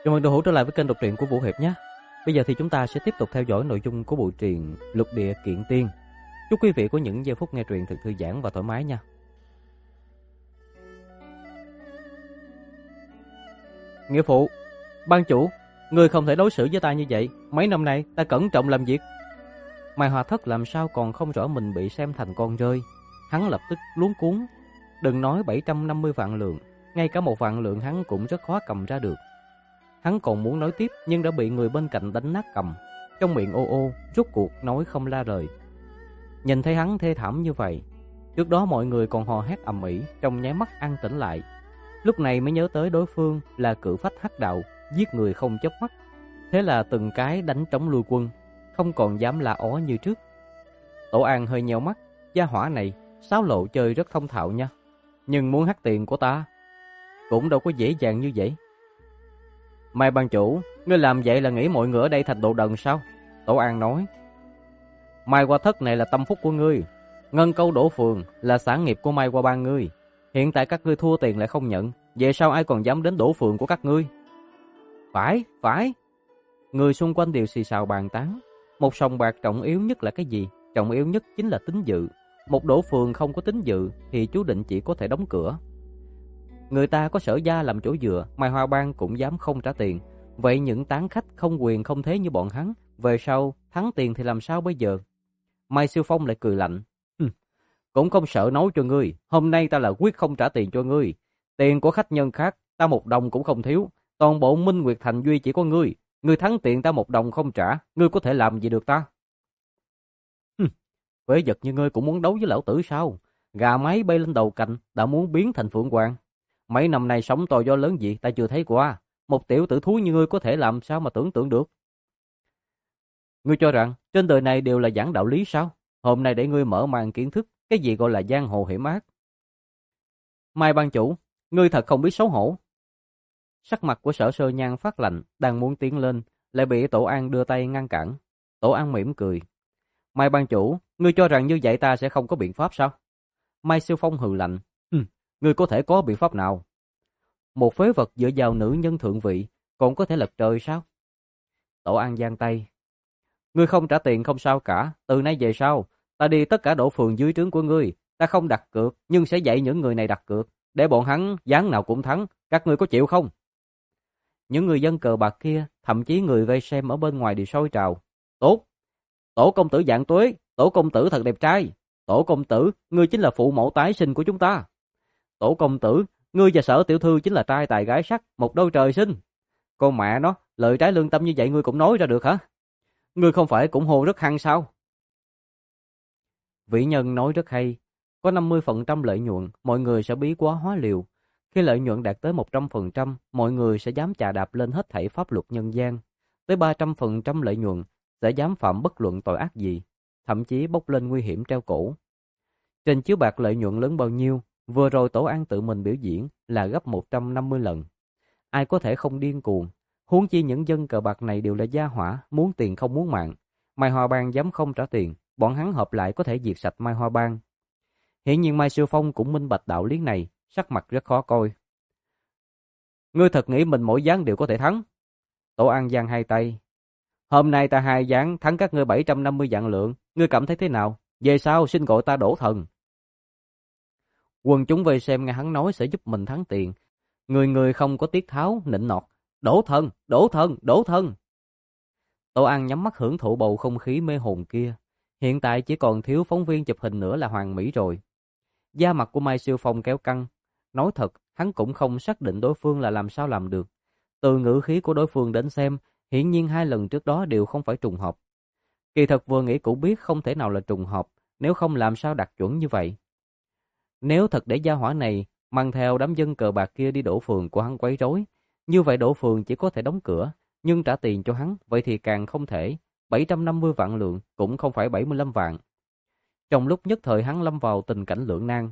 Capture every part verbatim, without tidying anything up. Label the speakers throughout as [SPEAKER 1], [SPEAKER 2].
[SPEAKER 1] Chào mừng đồ hữu trở lại với kênh đọc truyện của Vũ Hiệp nhé. Bây giờ thì chúng ta sẽ tiếp tục theo dõi nội dung của bộ truyện Lục Địa Kiện Tiên. Chúc quý vị có những giây phút nghe truyện thật thư giãn và thoải mái nha. Nghĩa phụ, ban chủ, người không thể đối xử với ta như vậy. Mấy năm nay ta cẩn trọng làm việc. Mai Hòa Thất làm sao còn không rõ mình bị xem thành con rơi. Hắn lập tức luống cuống. Đừng nói bảy trăm năm mươi vạn lượng, ngay cả một vạn lượng hắn cũng rất khó cầm ra được. Hắn còn muốn nói tiếp nhưng đã bị người bên cạnh đánh nát cầm. Trong miệng ô ô, rốt cuộc nói không ra lời. Nhìn thấy hắn thê thảm như vậy, trước đó mọi người còn hò hét ầm ĩ, trong nháy mắt an tĩnh lại. Lúc này mới nhớ tới đối phương là cự phách hắc đạo, giết người không chớp mắt. Thế là từng cái đánh trống lui quân, không còn dám la ó như trước. Tổ An hơi nheo mắt, gia hỏa này xáo lộ chơi rất thông thạo nha. Nhưng muốn hắt tiền của ta cũng đâu có dễ dàng như vậy. Mai ban chủ, ngươi làm vậy là nghĩ mọi người ở đây thành đồ đần sao? Tổ An nói. Mai Hoa Thất này là tâm phúc của ngươi. Ngân Câu Đổ Phường là sản nghiệp của Mai Hoa Bang ngươi. Hiện tại các ngươi thua tiền lại không nhận, về sau ai còn dám đến đổ phường của các ngươi? Phải, phải. Người xung quanh đều xì xào bàn tán. Một sòng bạc trọng yếu nhất là cái gì? Trọng yếu nhất chính là tín dự. Một đổ phường không có tín dự thì chú định chỉ có thể đóng cửa. Người ta có Sở Gia làm chỗ dựa, Mai Hoa Bang cũng dám không trả tiền. Vậy những tán khách không quyền không thế như bọn hắn, về sau thắng tiền thì làm sao bây giờ? Mai Siêu Phong lại cười lạnh. Cũng không sợ nói cho ngươi, hôm nay ta là quyết không trả tiền cho ngươi. Tiền của khách nhân khác, ta một đồng cũng không thiếu. Toàn bộ Minh Nguyệt Thành duy chỉ có ngươi. Ngươi thắng tiền ta một đồng không trả, ngươi có thể làm gì được ta? Quế vật như ngươi cũng muốn đấu với lão tử sao? Gà mái bay lên đầu cành, đã muốn biến thành phượng hoàng. Mấy năm nay sóng to gió lớn gì ta chưa thấy qua. Một tiểu tử thúi như ngươi có thể làm sao mà tưởng tượng được? Ngươi cho rằng trên đời này đều là giảng đạo lý sao? Hôm nay để ngươi mở màn kiến thức cái gì gọi là giang hồ hiểm ác. Mai ban chủ, ngươi thật không biết xấu hổ. Sắc mặt của Sở Sơ Nhan phát lạnh, đang muốn tiến lên, lại bị Tổ An đưa tay ngăn cản. Tổ An mỉm cười. Mai ban chủ, ngươi cho rằng như vậy ta sẽ không có biện pháp sao? Mai Siêu Phong hừ lạnh. Ừ, ngươi có thể có biện pháp nào? Một phế vật dựa vào nữ nhân thượng vị, còn có thể lật trời sao? Tổ An giang tay. Ngươi không trả tiền không sao cả, từ nay về sau, ta đi tất cả đổ phường dưới trướng của ngươi, ta không đặt cược, nhưng sẽ dạy những người này đặt cược, để bọn hắn dáng nào cũng thắng, các ngươi có chịu không? Những người dân cờ bạc kia, thậm chí người vây xem ở bên ngoài đều sôi trào. Tốt! Tổ công tử Vạn Tuế, tổ công tử thật đẹp trai. Tổ công tử, ngươi chính là phụ mẫu tái sinh của chúng ta. Tổ công tử, ngươi và Sở tiểu thư chính là trai tài gái sắc, một đôi trời sinh. Con mẹ nó, lời trái lương tâm như vậy ngươi cũng nói ra được hả? Ngươi không phải cũng hô rất hăng sao? Vĩ nhân nói rất hay, có năm mươi phần trăm lợi nhuận, mọi người sẽ bí quá hóa liều. Khi lợi nhuận đạt tới một trăm phần trăm, mọi người sẽ dám chà đạp lên hết thảy pháp luật nhân gian. Tới ba trăm phần trăm lợi nhuận, sẽ dám phạm bất luận tội ác gì, thậm chí bốc lên nguy hiểm treo cổ. Trên chiếu bạc lợi nhuận lớn bao nhiêu, vừa rồi Tổ An tự mình biểu diễn là gấp một trăm năm mươi lần. Ai có thể không điên cuồng, huống chi những dân cờ bạc này đều là gia hỏa, muốn tiền không muốn mạng. Mai Hoa Bang dám không trả tiền, bọn hắn hợp lại có thể diệt sạch Mai Hoa Bang. Hiển nhiên Mai Siêu Phong cũng minh bạch đạo lý này, sắc mặt rất khó coi. Ngươi thật nghĩ mình mỗi ván đều có thể thắng? Tổ An giang hai tay. Hôm nay ta hai ván thắng các ngươi bảy trăm năm mươi vạn lượng, ngươi cảm thấy thế nào? Về sau xin gọi ta Đỗ Thần. Quần chúng vây xem nghe hắn nói sẽ giúp mình thắng tiền, người người không có tiết tháo nịnh nọt. Đỗ Thần, Đỗ Thần, Đỗ Thần. Tổ An nhắm mắt hưởng thụ bầu không khí mê hồn kia. Hiện tại chỉ còn thiếu phóng viên chụp hình nữa là hoàn mỹ rồi. Da mặt của Mai Siêu Phong kéo căng. Nói thật, hắn cũng không xác định đối phương là làm sao làm được. Từ ngữ khí của đối phương đến xem, hiển nhiên hai lần trước đó đều không phải trùng hợp. Kỳ thật vừa nghĩ cũng biết không thể nào là trùng hợp, nếu không làm sao đặt chuẩn như vậy. Nếu thật để gia hỏa này mang theo đám dân cờ bạc kia đi đổ phường của hắn quấy rối, như vậy đổ phường chỉ có thể đóng cửa, nhưng trả tiền cho hắn, vậy thì càng không thể. bảy trăm năm mươi vạn lượng cũng không phải bảy mươi lăm vạn. Trong lúc nhất thời hắn lâm vào tình cảnh lưỡng nan.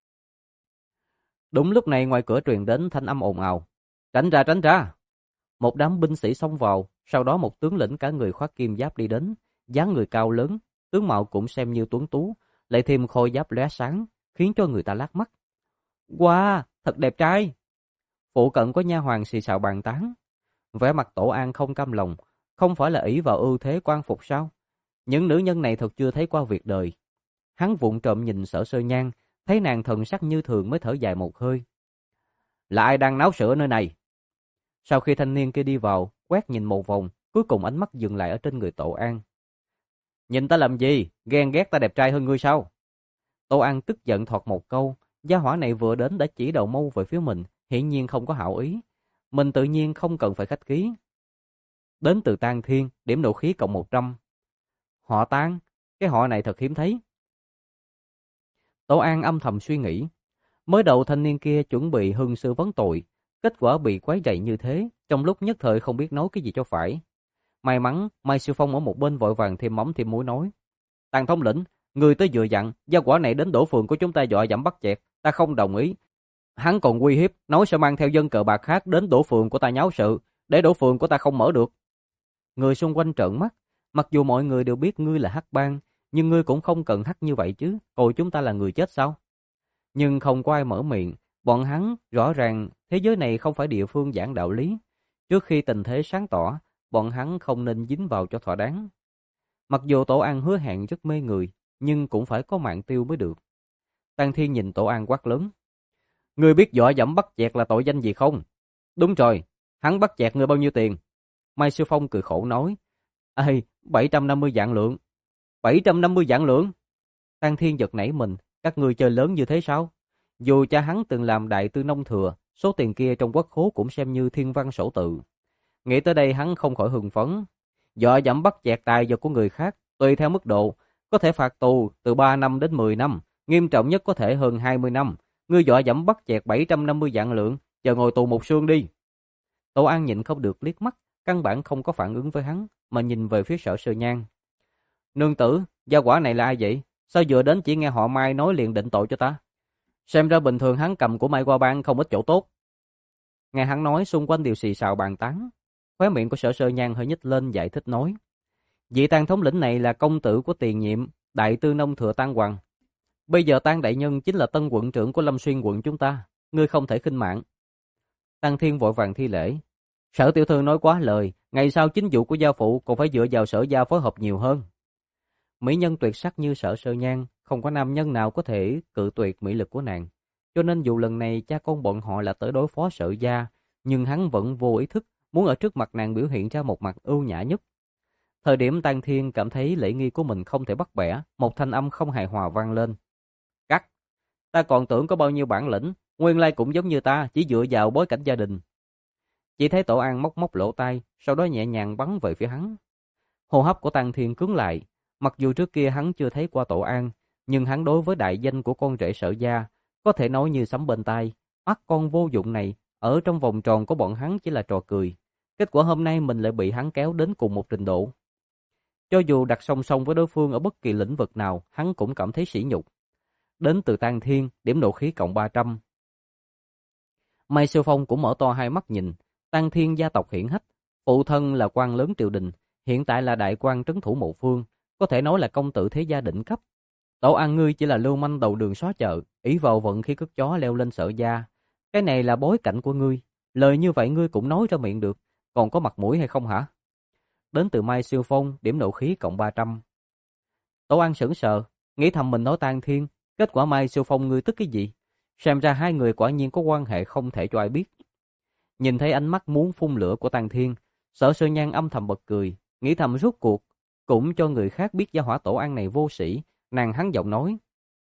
[SPEAKER 1] Đúng lúc này ngoài cửa truyền đến thanh âm ồn ào. Tránh ra, tránh ra! Một đám binh sĩ xông vào, sau đó một tướng lĩnh cả người khoác kim giáp đi đến, dáng người cao lớn, tướng mạo cũng xem như tuấn tú, lại thêm khôi giáp lóe sáng, khiến cho người ta lác mắt. Wow, thật đẹp trai! Phụ cận có nha hoàn xì xào bàn tán. Vẻ mặt Tổ An không cam lòng, không phải là ỷ vào ưu thế quan phục sao? Những nữ nhân này thật chưa thấy qua việc đời. Hắn vụng trộm nhìn Sở Sơ Nhan, thấy nàng thần sắc như thường mới thở dài một hơi. Là ai đang náo sự ở nơi này? Sau khi thanh niên kia đi vào, quét nhìn một vòng, cuối cùng ánh mắt dừng lại ở trên người Tổ An. Nhìn ta làm gì? Ghen ghét ta đẹp trai hơn ngươi sao? Tổ An tức giận thọt một câu, gia hỏa này vừa đến đã chỉ đầu mâu về phía mình, hiển nhiên không có hảo ý. Mình tự nhiên không cần phải khách khí. Đến từ Tang Thiên, điểm nộ khí cộng một trăm. Họ Tang, cái họ này thật hiếm thấy. Tổ An âm thầm suy nghĩ. Mới đầu thanh niên kia chuẩn bị hưng sư vấn tội, kết quả bị quấy rầy như thế, trong lúc nhất thời không biết nói cái gì cho phải. May mắn, Mai Siêu Phong ở một bên vội vàng thêm mắm thêm muối nói. Tang thống lĩnh, người tới vừa dặn, gia quả này đến đổ phường của chúng ta dọa dẫm bắt chẹt, ta không đồng ý. Hắn còn uy hiếp, nói sẽ mang theo dân cờ bạc khác đến đổ phường của ta nháo sự, để đổ phường của ta không mở được. Người xung quanh trợn mắt, mặc dù mọi người đều biết ngươi là hắc bang, nhưng ngươi cũng không cần hắc như vậy chứ, coi chúng ta là người chết sao? Nhưng không có ai mở miệng, bọn hắn rõ ràng thế giới này không phải địa phương giảng đạo lý. Trước khi tình thế sáng tỏ, bọn hắn không nên dính vào cho thỏa đáng. Mặc dù Tổ An hứa hẹn rất mê người, nhưng cũng phải có mạng tiêu mới được. Tang Thiên nhìn Tổ An quát lớn. Ngươi biết dọa dẫm bắt chẹt là tội danh gì không? Đúng rồi, hắn bắt chẹt ngươi bao nhiêu tiền? Mai Sư Phong cười khổ nói. Ê, bảy trăm năm mươi vạn lượng. bảy trăm năm mươi vạn lượng? Tang Thiên giật nảy mình, các ngươi chơi lớn như thế sao? Dù cha hắn từng làm đại tư nông thừa, số tiền kia trong quốc khố cũng xem như thiên văn sổ tự. Nghĩ tới đây hắn không khỏi hưng phấn. Dọa dẫm bắt chẹt tài vật của người khác, tùy theo mức độ, có thể phạt tù từ ba năm đến mười năm, nghiêm trọng nhất có thể hơn hai mươi năm. Ngươi dọa dẫm bắt chẹt bảy trăm năm mươi vạn lượng, chờ ngồi tù một xương đi. Tổ An nhịn không được liếc mắt, căn bản không có phản ứng với hắn, mà nhìn về phía Sở Sơ Nhan. Nương tử, gia quả này là ai vậy? Sao vừa đến chỉ nghe họ Mai nói liền định tội cho ta? Xem ra bình thường hắn cầm của Mai qua bang không ít chỗ tốt. Nghe hắn nói xung quanh đều xì xào bàn tán. Khóe miệng của Sở Sơ Nhan hơi nhếch lên giải thích nói. Vị Tang thống lĩnh này là công tử của tiền nhiệm, đại tư nông thừa Tang Hoàng. Bây giờ Tang đại nhân chính là tân quận trưởng của Lâm Xuyên quận chúng ta, ngươi không thể khinh mạng. Tang Thiên vội vàng thi lễ. Sở tiểu thư nói quá lời, ngày sau chính vụ của gia phụ còn phải dựa vào Sở gia phối hợp nhiều hơn. Mỹ nhân tuyệt sắc như Sở Sơ Nhan, không có nam nhân nào có thể cự tuyệt mỹ lực của nàng. Cho nên dù lần này cha con bọn họ là tới đối phó Sở gia, nhưng hắn vẫn vô ý thức muốn ở trước mặt nàng biểu hiện ra một mặt ưu nhã nhất. Thời điểm Tang Thiên cảm thấy lễ nghi của mình không thể bắt bẻ, một thanh âm không hài hòa vang lên. Cắt! Ta còn tưởng có bao nhiêu bản lĩnh, nguyên lai cũng giống như ta, chỉ dựa vào bối cảnh gia đình. Chỉ thấy Tổ An móc móc lỗ tai, sau đó nhẹ nhàng bắn về phía hắn. Hô hấp của Tang Thiên cứng lại, mặc dù trước kia hắn chưa thấy qua Tổ An, nhưng hắn đối với đại danh của con rể Sở gia, có thể nói như sấm bên tai, ắt con vô dụng này, ở trong vòng tròn của bọn hắn chỉ là trò cười. Kết quả hôm nay mình lại bị hắn kéo đến cùng một trình độ. Cho dù đặt song song với đối phương ở bất kỳ lĩnh vực nào, hắn cũng cảm thấy sỉ nhục. Đến từ Tang Thiên, điểm nộ khí cộng ba trăm. Mai Siêu Phong cũng mở to hai mắt nhìn, Tang Thiên gia tộc hiển hách, phụ thân là quan lớn triều đình, hiện tại là đại quan trấn thủ một phương, có thể nói là công tử thế gia đỉnh cấp. Tổ An ngươi chỉ là lưu manh đầu đường xó chợ, ý vào vận khi cất chó leo lên Sở gia. Cái này là bối cảnh của ngươi, lời như vậy ngươi cũng nói ra miệng được, còn có mặt mũi hay không hả? Đến từ Mai Siêu Phong, điểm nộ khí cộng ba trăm. Tổ An sững sờ, nghĩ thầm mình nói Tang Thiên, kết quả Mai Siêu Phong ngươi tức cái gì? Xem ra hai người quả nhiên có quan hệ không thể cho ai biết. Nhìn thấy ánh mắt muốn phun lửa của Tang Thiên, Sở Sơ Nhan âm thầm bật cười, nghĩ thầm rốt cuộc cũng cho người khác biết gia hỏa Tổ An này vô sĩ. Nàng hắn giọng nói.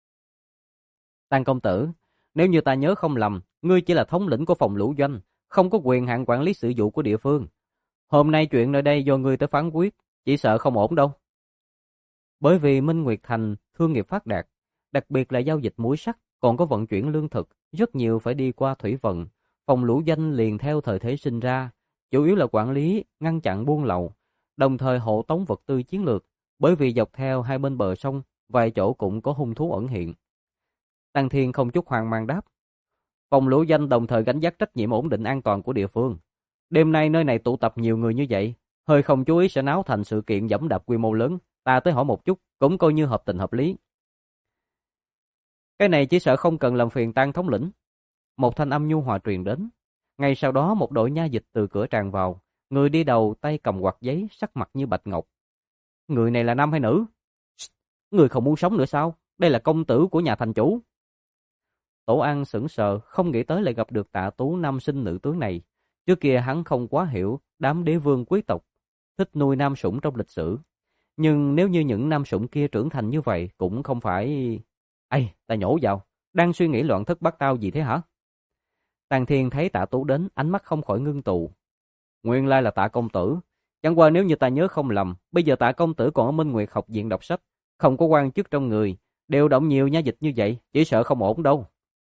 [SPEAKER 1] Tang công tử, nếu như ta nhớ không lầm, ngươi chỉ là thống lĩnh của phòng lũ doanh, không có quyền hạn quản lý sự vụ của địa phương. Hôm nay chuyện nơi đây do ngươi tới phán quyết, chỉ sợ không ổn đâu. Bởi vì Minh Nguyệt Thành thương nghiệp phát đạt, đặc biệt là giao dịch muối sắt, còn có vận chuyển lương thực, rất nhiều phải đi qua thủy vận. Phòng lũ doanh liền theo thời thế sinh ra, chủ yếu là quản lý, ngăn chặn buôn lậu, đồng thời hộ tống vật tư chiến lược, bởi vì dọc theo hai bên bờ sông, vài chỗ cũng có hung thú ẩn hiện. Tang Thiên không chút hoang mang đáp. Phòng lũ doanh đồng thời gánh vác trách nhiệm ổn định an toàn của địa phương. Đêm nay nơi này tụ tập nhiều người như vậy, hơi không chú ý sẽ náo thành sự kiện giẫm đạp quy mô lớn, ta tới hỏi một chút, cũng coi như hợp tình hợp lý. Cái này chỉ sợ không cần làm phiền Tang thống lĩnh. Một thanh âm nhu hòa truyền đến. Ngay sau đó một đội nha dịch từ cửa tràn vào, Người đi đầu tay cầm quạt giấy, sắc mặt như bạch ngọc. Người này là nam hay nữ? Người không muốn sống nữa sao? Đây là công tử của nhà thành chủ. Tổ An sững sờ, không nghĩ tới lại gặp được Tạ Tú nam sinh nữ tướng này. Trước kia hắn không quá hiểu đám đế vương quý tộc thích nuôi nam sủng trong lịch sử. Nhưng nếu như những nam sủng kia trưởng thành như vậy cũng không phải... Ây, ta nhổ vào, đang suy nghĩ loạn thất bát tao gì thế hả? Tàng Thiên thấy Tạ Tú đến, ánh mắt không khỏi ngưng tụ. Nguyên lai là Tạ công tử. Chẳng qua nếu như ta nhớ không lầm, bây giờ Tạ công tử còn ở Minh Nguyệt học viện đọc sách, không có quan chức trong người, đều động nhiều nha dịch như vậy, chỉ sợ không ổn đâu.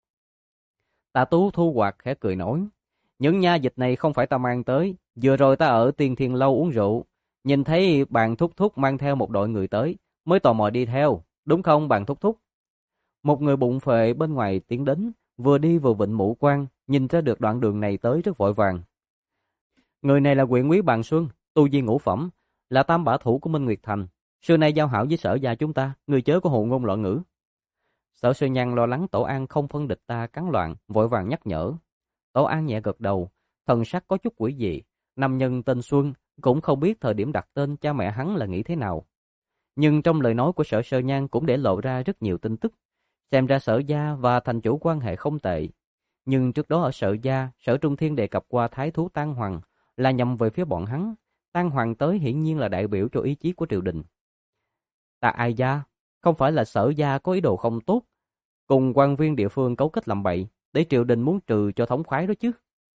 [SPEAKER 1] Tạ Tú thu quạt khẽ cười nói, những nha dịch này không phải ta mang tới, vừa rồi ta ở Tiên Thiên Lâu uống rượu, nhìn thấy bạn thúc thúc mang theo một đội người tới, mới tò mò đi theo, đúng không bạn thúc thúc? Một người bụng phệ bên ngoài tiến đến, vừa đi vừa vịnh mũ quan, nhìn ra được đoạn đường này tới rất vội vàng. Người này là huyện úy Bàn Xuân, tu vi ngũ phẩm, là tam bả thủ của Minh Nguyệt Thành. Xưa nay giao hảo với Sở gia chúng ta, người chớ có hồ ngôn loạn ngữ. Sở Sư Nhan lo lắng Tổ An không phân địch ta cắn loạn, vội vàng nhắc nhở. Tổ An nhẹ gật đầu, thần sắc có chút quỷ dị. Nam nhân tên Xuân cũng không biết thời điểm đặt tên cha mẹ hắn là nghĩ thế nào. Nhưng trong lời nói của Sở Sư Nhan cũng để lộ ra rất nhiều tin tức. Xem ra Sở gia và thành chủ quan hệ không tệ. Nhưng trước đó ở Sở gia, Sở Trung Thiên đề cập qua thái thú Tang Hoàng là nhằm về phía bọn hắn. Tang Hoàng tới hiển nhiên là đại biểu cho ý chí của triều đình. Ta Ai gia, không phải là Sở gia có ý đồ không tốt, cùng quan viên địa phương cấu kết làm bậy, để triều đình muốn trừ cho thống khoái đó chứ.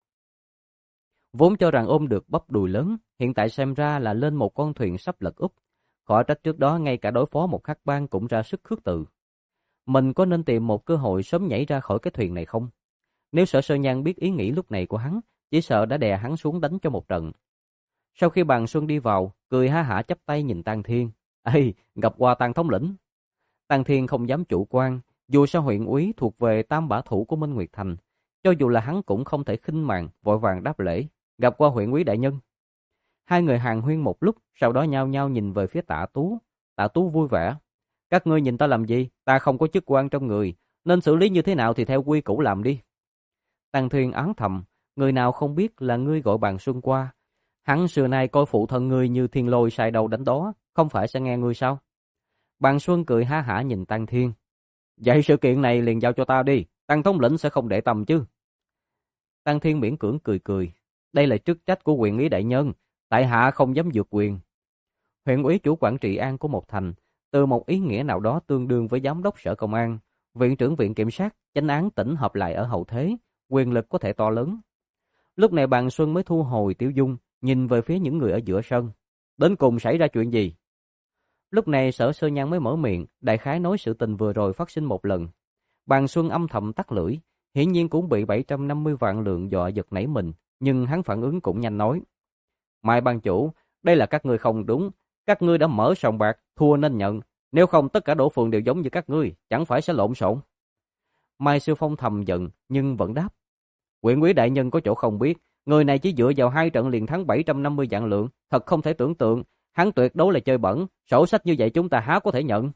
[SPEAKER 1] Vốn cho rằng ôm được bắp đùi lớn, hiện tại xem ra là lên một con thuyền sắp lật úp. Khỏi trách trước đó ngay cả đối phó một khắc bang cũng ra sức khước từ. Mình có nên tìm một cơ hội sớm nhảy ra khỏi cái thuyền này không? Nếu Sở Sơ Nhan biết ý nghĩ lúc này của hắn, chỉ sợ đã đè hắn xuống đánh cho một trận. Sau khi Bàn Xuân đi vào, cười ha hả chắp tay nhìn Tang Thiên. Ê, gặp qua Tang thống lĩnh. Tang Thiên không dám chủ quan, dù sao huyện úy thuộc về tam bả thủ của Minh Nguyệt Thành, cho dù là hắn cũng không thể khinh mạn, vội vàng đáp lễ, gặp qua huyện úy đại nhân. Hai người hàn huyên một lúc, sau đó nhao nhao nhìn về phía Tạ Tú. Tạ Tú vui vẻ. Các ngươi nhìn ta làm gì? Ta không có chức quan trong người, nên xử lý như thế nào thì theo quy củ làm đi. Tang Thiên oán thầm, người nào không biết là ngươi gọi Bàn Xuân qua. Hắn xưa nay coi phụ thân ngươi như thiên lôi sai đầu đánh đó, không phải sẽ nghe ngươi sao? Bàn Xuân cười ha hả nhìn Tang Thiên. Vậy sự kiện này liền giao cho ta đi, Tang thống lĩnh sẽ không để tâm chứ. Tang Thiên miễn cưỡng cười cười. Đây là chức trách của huyện úy đại nhân, tại hạ không dám vượt quyền. Huyện úy chủ quản trị an của một thành, từ một ý nghĩa nào đó tương đương với giám đốc sở công an, viện trưởng viện kiểm sát, chánh án tỉnh hợp lại ở hậu thế, quyền lực có thể to lớn. Lúc này Bàn Xuân mới thu hồi tiểu dung, nhìn về phía những người ở giữa sân. Đến cùng xảy ra chuyện gì? Lúc này Sở Sơ Nhan mới mở miệng, đại khái nói sự tình vừa rồi phát sinh một lần. Bàn Xuân âm thầm tắt lưỡi, hiển nhiên cũng bị bảy trăm năm mươi vạn lượng dọa giật nảy mình, nhưng hắn phản ứng cũng nhanh nói. Mai ban chủ, đây là các ngươi không đúng, các ngươi đã mở sòng bạc, thua nên nhận, nếu không tất cả đổ phường đều giống như các ngươi, chẳng phải sẽ lộn xộn. Mai Siêu Phong thầm giận, nhưng vẫn đáp. Huyện úy đại nhân có chỗ không biết, người này chỉ dựa vào hai trận liền thắng bảy trăm năm mươi vạn lượng, thật không thể tưởng tượng, hắn tuyệt đối là chơi bẩn, sổ sách như vậy chúng ta há có thể nhận.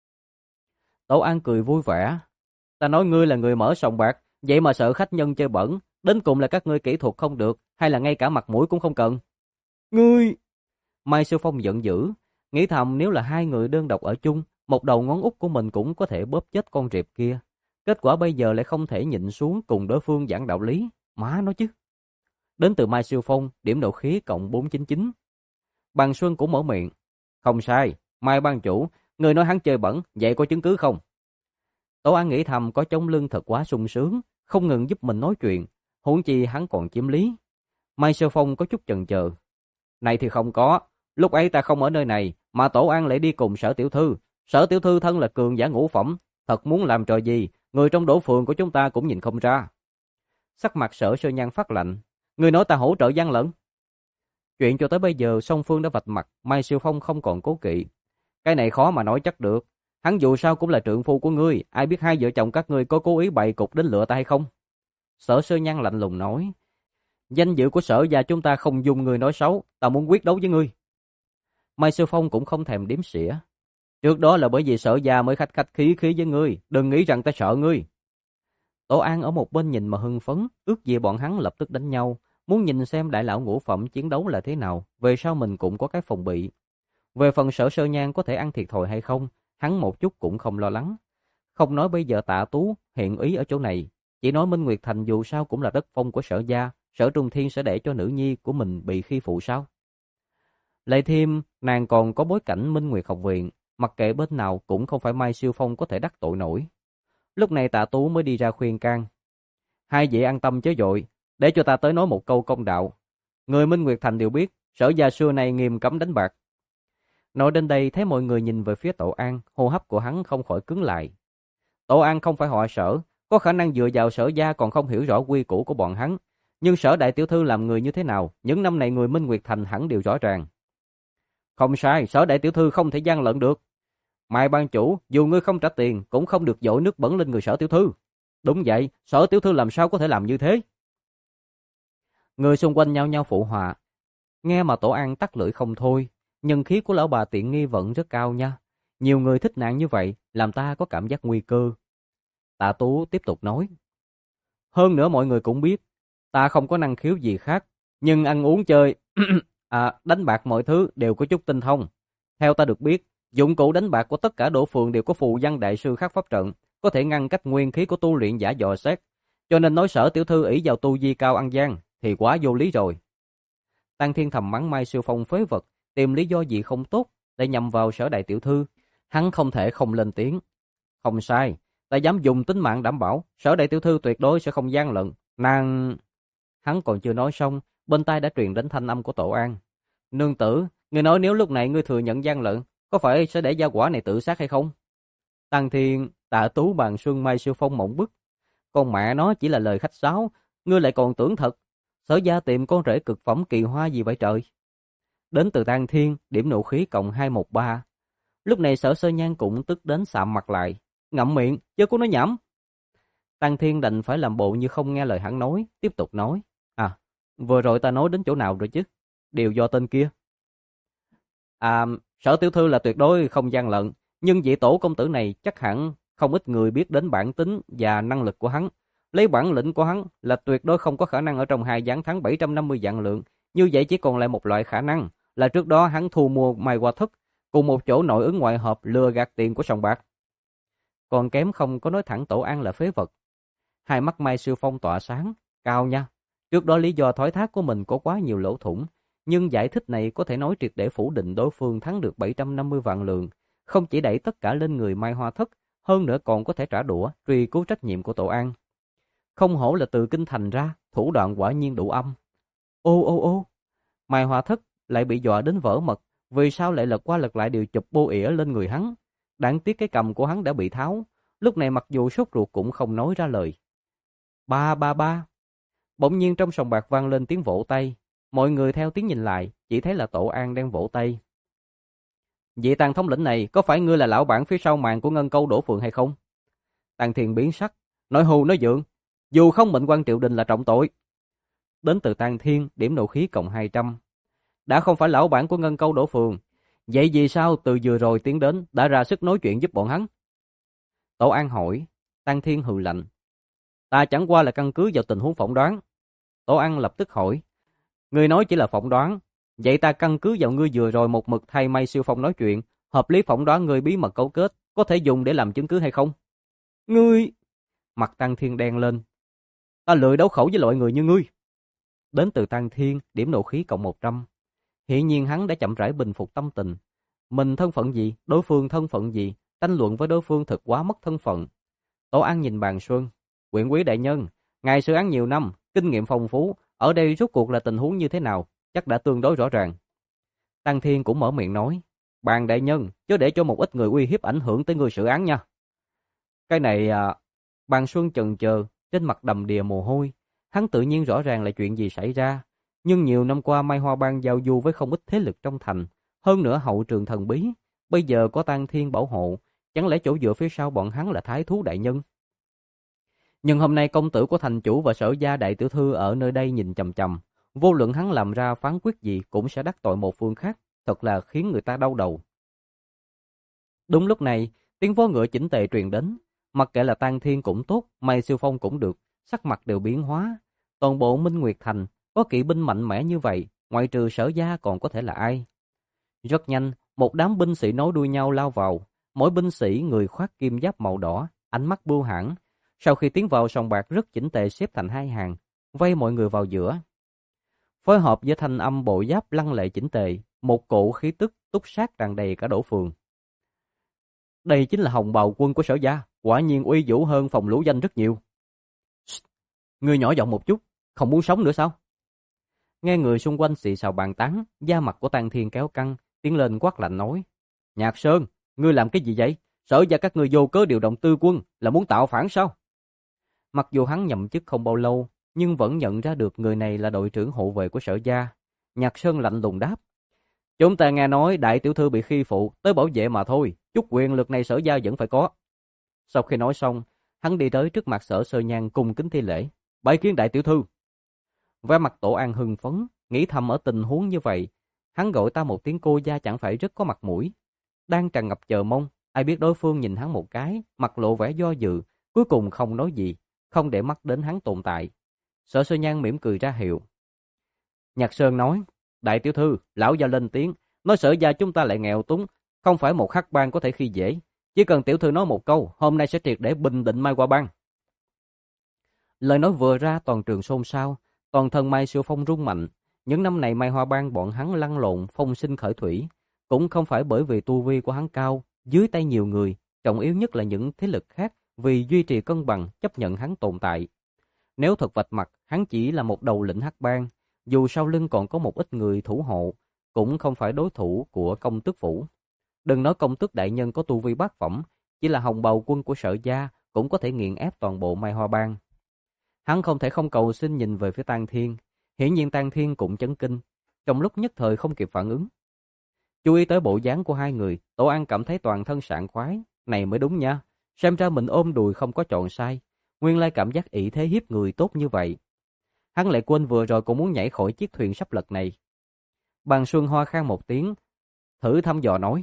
[SPEAKER 1] Tổ An cười vui vẻ. Ta nói ngươi là người mở sòng bạc, vậy mà sợ khách nhân chơi bẩn, đến cùng là các ngươi kỹ thuật không được, hay là ngay cả mặt mũi cũng không cần. Ngươi! Mai Siêu Phong giận dữ, nghĩ thầm nếu là hai người đơn độc ở chung, một đầu ngón út của mình cũng có thể bóp chết con rệp kia. Kết quả bây giờ lại không thể nhịn xuống cùng đối phương giảng đạo lý, má nói chứ. Đến từ Mai Siêu Phong, điểm độ khí cộng bốn trăm chín mươi chín. Bàn Xuân cũng mở miệng. Không sai, Mai ban chủ, người nói hắn chơi bẩn, vậy có chứng cứ không? Tổ An nghĩ thầm có chống lưng thật quá sung sướng, không ngừng giúp mình nói chuyện, huống chi hắn còn chiếm lý. Mai Siêu Phong có chút chần chờ. Này thì không có, lúc ấy ta không ở nơi này, mà Tổ An lại đi cùng Sở tiểu thư. Sở tiểu thư thân là cường giả ngũ phẩm, thật muốn làm trò gì, người trong đổ phường của chúng ta cũng nhìn không ra. Sắc mặt Sở Sơ Nhan phát lạnh. Người nói ta hỗ trợ gian lận. Chuyện cho tới bây giờ song phương đã vạch mặt, Mai Siêu Phong không còn cố kỵ. Cái này khó mà nói chắc được. Hắn dù sao cũng là trượng phu của ngươi, ai biết hai vợ chồng các ngươi có cố ý bày cục đến lựa ta hay không? Sở Sơ Nhan lạnh lùng nói. Danh dự của Sở gia chúng ta không dùng người nói xấu, ta muốn quyết đấu với ngươi. Mai Siêu Phong cũng không thèm đếm xỉa. Trước đó là bởi vì Sở gia mới khách khách khí khí với ngươi, đừng nghĩ rằng ta sợ ngươi. Tổ An ở một bên nhìn mà hưng phấn, ước gì bọn hắn lập tức đánh nhau, muốn nhìn xem đại lão ngũ phẩm chiến đấu là thế nào, về sau mình cũng có cái phòng bị. Về phần Sở Sơ Nhan có thể ăn thiệt thòi hay không, hắn một chút cũng không lo lắng. Không nói bây giờ Tạ Tú hiện ý ở chỗ này, chỉ nói Minh Nguyệt Thành dù sao cũng là đất phong của Sở gia, Sở Trung Thiên sẽ để cho nữ nhi của mình bị khi phụ sao? Lại thêm, nàng còn có bối cảnh Minh Nguyệt học viện, mặc kệ bên nào cũng không phải Mai Siêu Phong có thể đắc tội nổi. Lúc này Tạ Tú mới đi ra khuyên can. Hai vị an tâm chớ vội, để cho ta tới nói một câu công đạo. Người Minh Nguyệt Thành đều biết, Sở gia xưa nay nghiêm cấm đánh bạc. Nói đến đây thấy mọi người nhìn về phía Tổ An, hô hấp của hắn không khỏi cứng lại. Tổ An không phải họ Sở, có khả năng dựa vào Sở gia còn không hiểu rõ quy củ của bọn hắn. Nhưng Sở đại tiểu thư làm người như thế nào, những năm này người Minh Nguyệt Thành hẳn đều rõ ràng. Không sai, Sở đại tiểu thư không thể gian lận được. Mai ban chủ, dù ngươi không trả tiền, cũng không được dội nước bẩn lên người Sở tiểu thư. Đúng vậy, Sở tiểu thư làm sao có thể làm như thế? Người xung quanh nhau nhau phụ họa. Nghe mà Tổ An tắt lưỡi không thôi, nhân khí của lão bà tiện nghi vẫn rất cao nha. Nhiều người thích nàng như vậy, làm ta có cảm giác nguy cơ. Tạ Tú tiếp tục nói. Hơn nữa mọi người cũng biết, ta không có năng khiếu gì khác, nhưng ăn uống chơi, à, đánh bạc mọi thứ đều có chút tinh thông. Theo ta được biết, dụng cụ đánh bạc của tất cả đỗ phường đều có phù văn đại sư khắc pháp trận, có thể ngăn cách nguyên khí của tu luyện giả dò xét. Cho nên nói Sở tiểu thư ỷ vào tu vi cao ăn gian, thì quá vô lý rồi. Tăng Thiên thầm mắng Mai Siêu Phong phế vật, tìm lý do gì không tốt để nhằm vào Sở đại tiểu thư. Hắn không thể không lên tiếng. Không sai, ta dám dùng tính mạng đảm bảo, Sở đại tiểu thư tuyệt đối sẽ không gian lận. Nàng... Hắn còn chưa nói xong, bên tai đã truyền đến thanh âm của Tổ An. Nương tử, ngươi nói nếu lúc này ngươi thừa nhận gian lận, có phải sẽ để gia quả này tự sát hay không? Tăng Thiên, Tạ Tú bàn xuân Mai Siêu Phong mộng bức. Con mẹ nó chỉ là lời khách sáo, ngươi lại còn tưởng thật. Sở gia tìm con rể cực phẩm kỳ hoa gì vậy trời? Đến từ Tăng Thiên, điểm nộ khí cộng hai một ba. Lúc này Sở Sơ Nhan cũng tức đến sạm mặt lại. Ngậm miệng, chứ có nói nhảm. Tăng Thiên đành phải làm bộ như không nghe lời hắn nói, tiếp tục nói. À, vừa rồi ta nói đến chỗ nào rồi chứ? Đều do tên kia. À, Sở tiểu thư là tuyệt đối không gian lận, nhưng vị tổ công tử này chắc hẳn không ít người biết đến bản tính và năng lực của hắn. Lấy bản lĩnh của hắn là tuyệt đối không có khả năng ở trong hai ván thắng bảy trăm năm mươi vạn lượng. Như vậy chỉ còn lại một loại khả năng là trước đó hắn thu mua Mai Hoa Thất cùng một chỗ nội ứng ngoại hợp lừa gạt tiền của sòng bạc. Còn kém không có nói thẳng Tổ An là phế vật. Hai mắt Mai Siêu Phong tỏa sáng, cao nha. Trước đó lý do thoái thác của mình có quá nhiều lỗ thủng, nhưng giải thích này có thể nói triệt để phủ định đối phương thắng được bảy trăm năm mươi vạn lượng, không chỉ đẩy tất cả lên người Mai Hoa Thất, hơn nữa còn có thể trả đũa, truy cứu trách nhiệm của Tổ An. Không hổ là từ kinh thành ra, thủ đoạn quả nhiên đủ âm. Ô ô ô, Mai Hoa Thất lại bị dọa đến vỡ mật, vì sao lại lật qua lật lại đều chụp bô ỉa lên người hắn. Đáng tiếc cái cầm của hắn đã bị tháo, lúc này mặc dù sốt ruột cũng không nói ra lời. Ba ba ba. Bỗng nhiên trong sòng bạc vang lên tiếng vỗ tay, mọi người theo tiếng nhìn lại, chỉ thấy là Tổ An đang vỗ tay. Vị Tàng thống lĩnh này, có phải ngươi là lão bản phía sau màn của Ngân Câu Đỗ Phượng hay không? Tàng Thiền biến sắc, nói hù nói dượng, dù không mệnh quan triều đình là trọng tội. Đến từ Tàng Thiên, điểm nộ khí cộng hai trăm. Đã không phải lão bản của Ngân Câu Đỗ Phượng, vậy vì sao từ vừa rồi tiến đến đã ra sức nói chuyện giúp bọn hắn? Tổ An hỏi. Tàng Thiên hừ lạnh, ta chẳng qua là căn cứ vào tình huống phỏng đoán. Tổ An lập tức hỏi, ngươi nói chỉ là phỏng đoán, vậy ta căn cứ vào ngươi vừa rồi một mực thay Mai Siêu Phong nói chuyện, hợp lý phỏng đoán ngươi bí mật cấu kết, có thể dùng để làm chứng cứ hay không? Ngươi... Mặt Tăng Thiên đen lên. Ta lười đấu khẩu với loại người như ngươi. Đến từ Tăng Thiên, điểm nộ khí cộng một trăm. Hiện nhiên hắn đã chậm rãi bình phục tâm tình. Mình thân phận gì, đối phương thân phận gì, tranh luận với đối phương thật quá mất thân phận. Tổ An nhìn Bàn Xuân. Quyện quý đại nhân, ngài xử án nhiều năm, kinh nghiệm phong phú, ở đây rốt cuộc là tình huống như thế nào, chắc đã tương đối rõ ràng. Tăng Thiên cũng mở miệng nói, Bàn đại nhân, chớ để cho một ít người uy hiếp ảnh hưởng tới người xử án nha. Cái này à... Bàn Xuân chần chờ, trên mặt đầm đìa mồ hôi. Hắn tự nhiên rõ ràng là chuyện gì xảy ra. Nhưng nhiều năm qua Mai Hoa Bang giao du với không ít thế lực trong thành. Hơn nữa hậu trường thần bí. Bây giờ có Tăng Thiên bảo hộ. Chẳng lẽ chỗ dựa phía sau bọn hắn là Thái Thú đại nhân? Nhưng hôm nay công tử của thành chủ và Sở gia đại tiểu thư ở nơi đây nhìn chằm chằm. Vô luận hắn làm ra phán quyết gì cũng sẽ đắc tội một phương khác. Thật là khiến người ta đau đầu. Đúng lúc này, tiếng vó ngựa chỉnh tề truyền đến. Mặc kệ là Tăng Thiên cũng tốt, Mai Siêu Phong cũng được, sắc mặt đều biến hóa. Toàn bộ Minh Nguyệt Thành, Có kỵ binh mạnh mẽ như vậy, ngoại trừ Sở Gia còn có thể là ai? Rất nhanh, một đám binh sĩ nối đuôi nhau lao vào. Mỗi binh sĩ người khoác kim giáp màu đỏ, ánh mắt bưu hãn. Sau khi tiến vào sòng bạc rất chỉnh tề xếp thành hai hàng, vây mọi người vào giữa. Phối hợp với thanh âm bộ giáp lăng lệ chỉnh tề, một cỗ khí tức túc sát tràn đầy cả đổ phường. Đây chính là hồng bào quân của Sở Gia, quả nhiên uy vũ hơn phòng lũ danh rất nhiều. Ngươi nhỏ giọng một chút, không muốn sống nữa sao? Nghe người xung quanh xì xào bàn tán, da mặt của Tang Thiên kéo căng, tiến lên quát lạnh nói: Nhạc Sơn, ngươi làm cái gì vậy? Sở Gia các ngươi vô cớ điều động tư quân, là muốn tạo phản sao? Mặc dù hắn nhậm chức không bao lâu, nhưng vẫn nhận ra được người này là đội trưởng hộ vệ của Sở Gia. Nhạc Sơn lạnh lùng đáp: Chúng ta nghe nói đại tiểu thư bị khi phụ, tới bảo vệ mà thôi, chút quyền lực này Sở Gia vẫn phải có. Sau khi nói xong, hắn đi tới trước mặt Sở Sơ Nhan cung kính thi lễ: Bái kiến đại tiểu thư. Vẻ mặt Tổ An hưng phấn, nghĩ thầm ở tình huống như vậy, hắn gọi ta một tiếng cô gia chẳng phải rất có mặt mũi. Đang tràn ngập chờ mong, ai biết đối phương nhìn hắn một cái, mặt lộ vẻ do dự, cuối cùng không nói gì, không để mắt đến hắn tồn tại. Sở Sơ Nhan mỉm cười ra hiệu. Nhạc Sơn nói: Đại tiểu thư, lão gia lên tiếng, nói Sở Gia chúng ta lại nghèo túng, không phải một hắc bang có thể khi dễ. Chỉ cần tiểu thư nói một câu, hôm nay sẽ triệt để bình định Mai Hoa Bang. Lời nói vừa ra toàn trường xôn xao, toàn thân Mai Siêu Phong rung mạnh. Những năm này Mai Hoa Bang bọn hắn lăn lộn phong sinh khởi thủy, cũng không phải bởi vì tu vi của hắn cao, dưới tay nhiều người, trọng yếu nhất là những thế lực khác vì duy trì cân bằng chấp nhận hắn tồn tại. Nếu thật vạch mặt, hắn chỉ là một đầu lĩnh hắc bang, dù sau lưng còn có một ít người thủ hộ, cũng không phải đối thủ của công tước phủ. Đừng nói công tước đại nhân có tu vi bát phẩm, chỉ là hồng bào quân của Sở Gia cũng có thể nghiền ép toàn bộ Mai Hoa Bang. Hắn không thể không cầu xin nhìn về phía Tang Thiên, hiển nhiên Tang Thiên cũng chấn kinh, trong lúc nhất thời không kịp phản ứng. Chú ý tới bộ dáng của hai người, Tổ An cảm thấy toàn thân sảng khoái, này mới đúng nha, xem ra mình ôm đùi không có chọn sai, nguyên lai cảm giác ỷ thế hiếp người tốt như vậy. Hắn lại quên vừa rồi cũng muốn nhảy khỏi chiếc thuyền sắp lật này. Bàn Xuân ho khan một tiếng, thử thăm dò nói: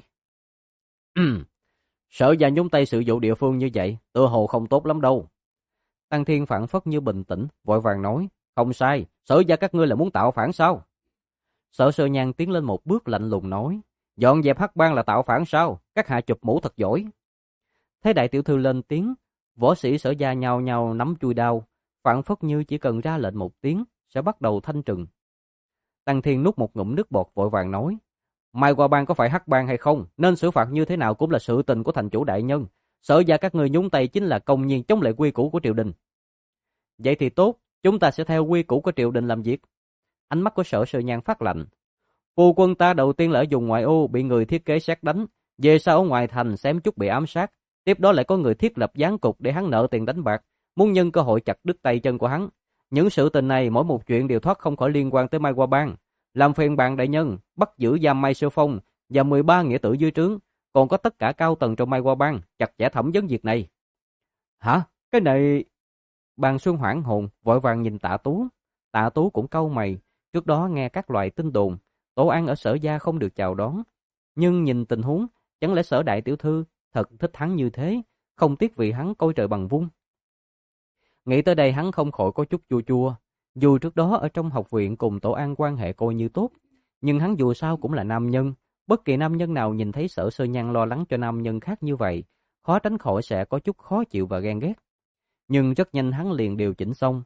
[SPEAKER 1] Sở Gia nhúng tay sự vụ địa phương như vậy, tựa hồ không tốt lắm đâu. Tăng Thiên phản phất như bình tĩnh, vội vàng nói: Không sai, Sở Gia các ngươi là muốn tạo phản sao? Sở Sơ Nhan tiến lên một bước lạnh lùng nói: Dọn dẹp hắc bang là tạo phản sao? Các hạ chụp mũ thật giỏi. Thấy đại tiểu thư lên tiếng, võ sĩ Sở Gia nhao nhao nắm chui đao, phản phất như chỉ cần ra lệnh một tiếng sẽ bắt đầu thanh trừng. Tăng Thiên nuốt một ngụm nước bọt vội vàng nói: Mai Hoa Bang có phải hắc bang hay không, nên xử phạt như thế nào cũng là sự tình của thành chủ đại nhân. Sở Gia các người nhúng tay chính là công nhiên chống lại quy củ của triều đình. Vậy thì tốt, chúng ta sẽ theo quy củ của triều đình làm việc. Ánh mắt của Sở Sơ Nhan phát lạnh. Phu quân ta đầu tiên là ở vùng ngoại ô bị người thiết kế sát đánh, về sau ở ngoài thành xém chút bị ám sát, tiếp đó lại có người thiết lập gián cục để hắn nợ tiền đánh bạc, muốn nhân cơ hội chặt đứt tay chân của hắn. Những sự tình này mỗi một chuyện đều thoát không khỏi liên quan tới Mai Hoa Bang. Làm phiền bạn đại nhân bắt giữ giam Mai Siêu Phong và mười ba nghĩa tử dưới trướng, còn có tất cả cao tầng trong Mai Hoa Bang chặt chẽ thẩm vấn việc này. Hả? Cái này... Bàn Xuân hoảng hồn, vội vàng nhìn Tạ Tú. Tạ Tú cũng cau mày, trước đó nghe các loại tin đồn, Tổ An ở Sở Gia không được chào đón. Nhưng nhìn tình huống, chẳng lẽ Sở đại tiểu thư thật thích hắn như thế, không tiếc vì hắn coi trời bằng vung. Nghĩ tới đây hắn không khỏi có chút chua chua. Dù trước đó ở trong học viện cùng Tổ An quan hệ coi như tốt, nhưng hắn dù sao cũng là nam nhân. Bất kỳ nam nhân nào nhìn thấy Sở Sơ Nhan lo lắng cho nam nhân khác như vậy, khó tránh khỏi sẽ có chút khó chịu và ghen ghét. Nhưng rất nhanh hắn liền điều chỉnh xong.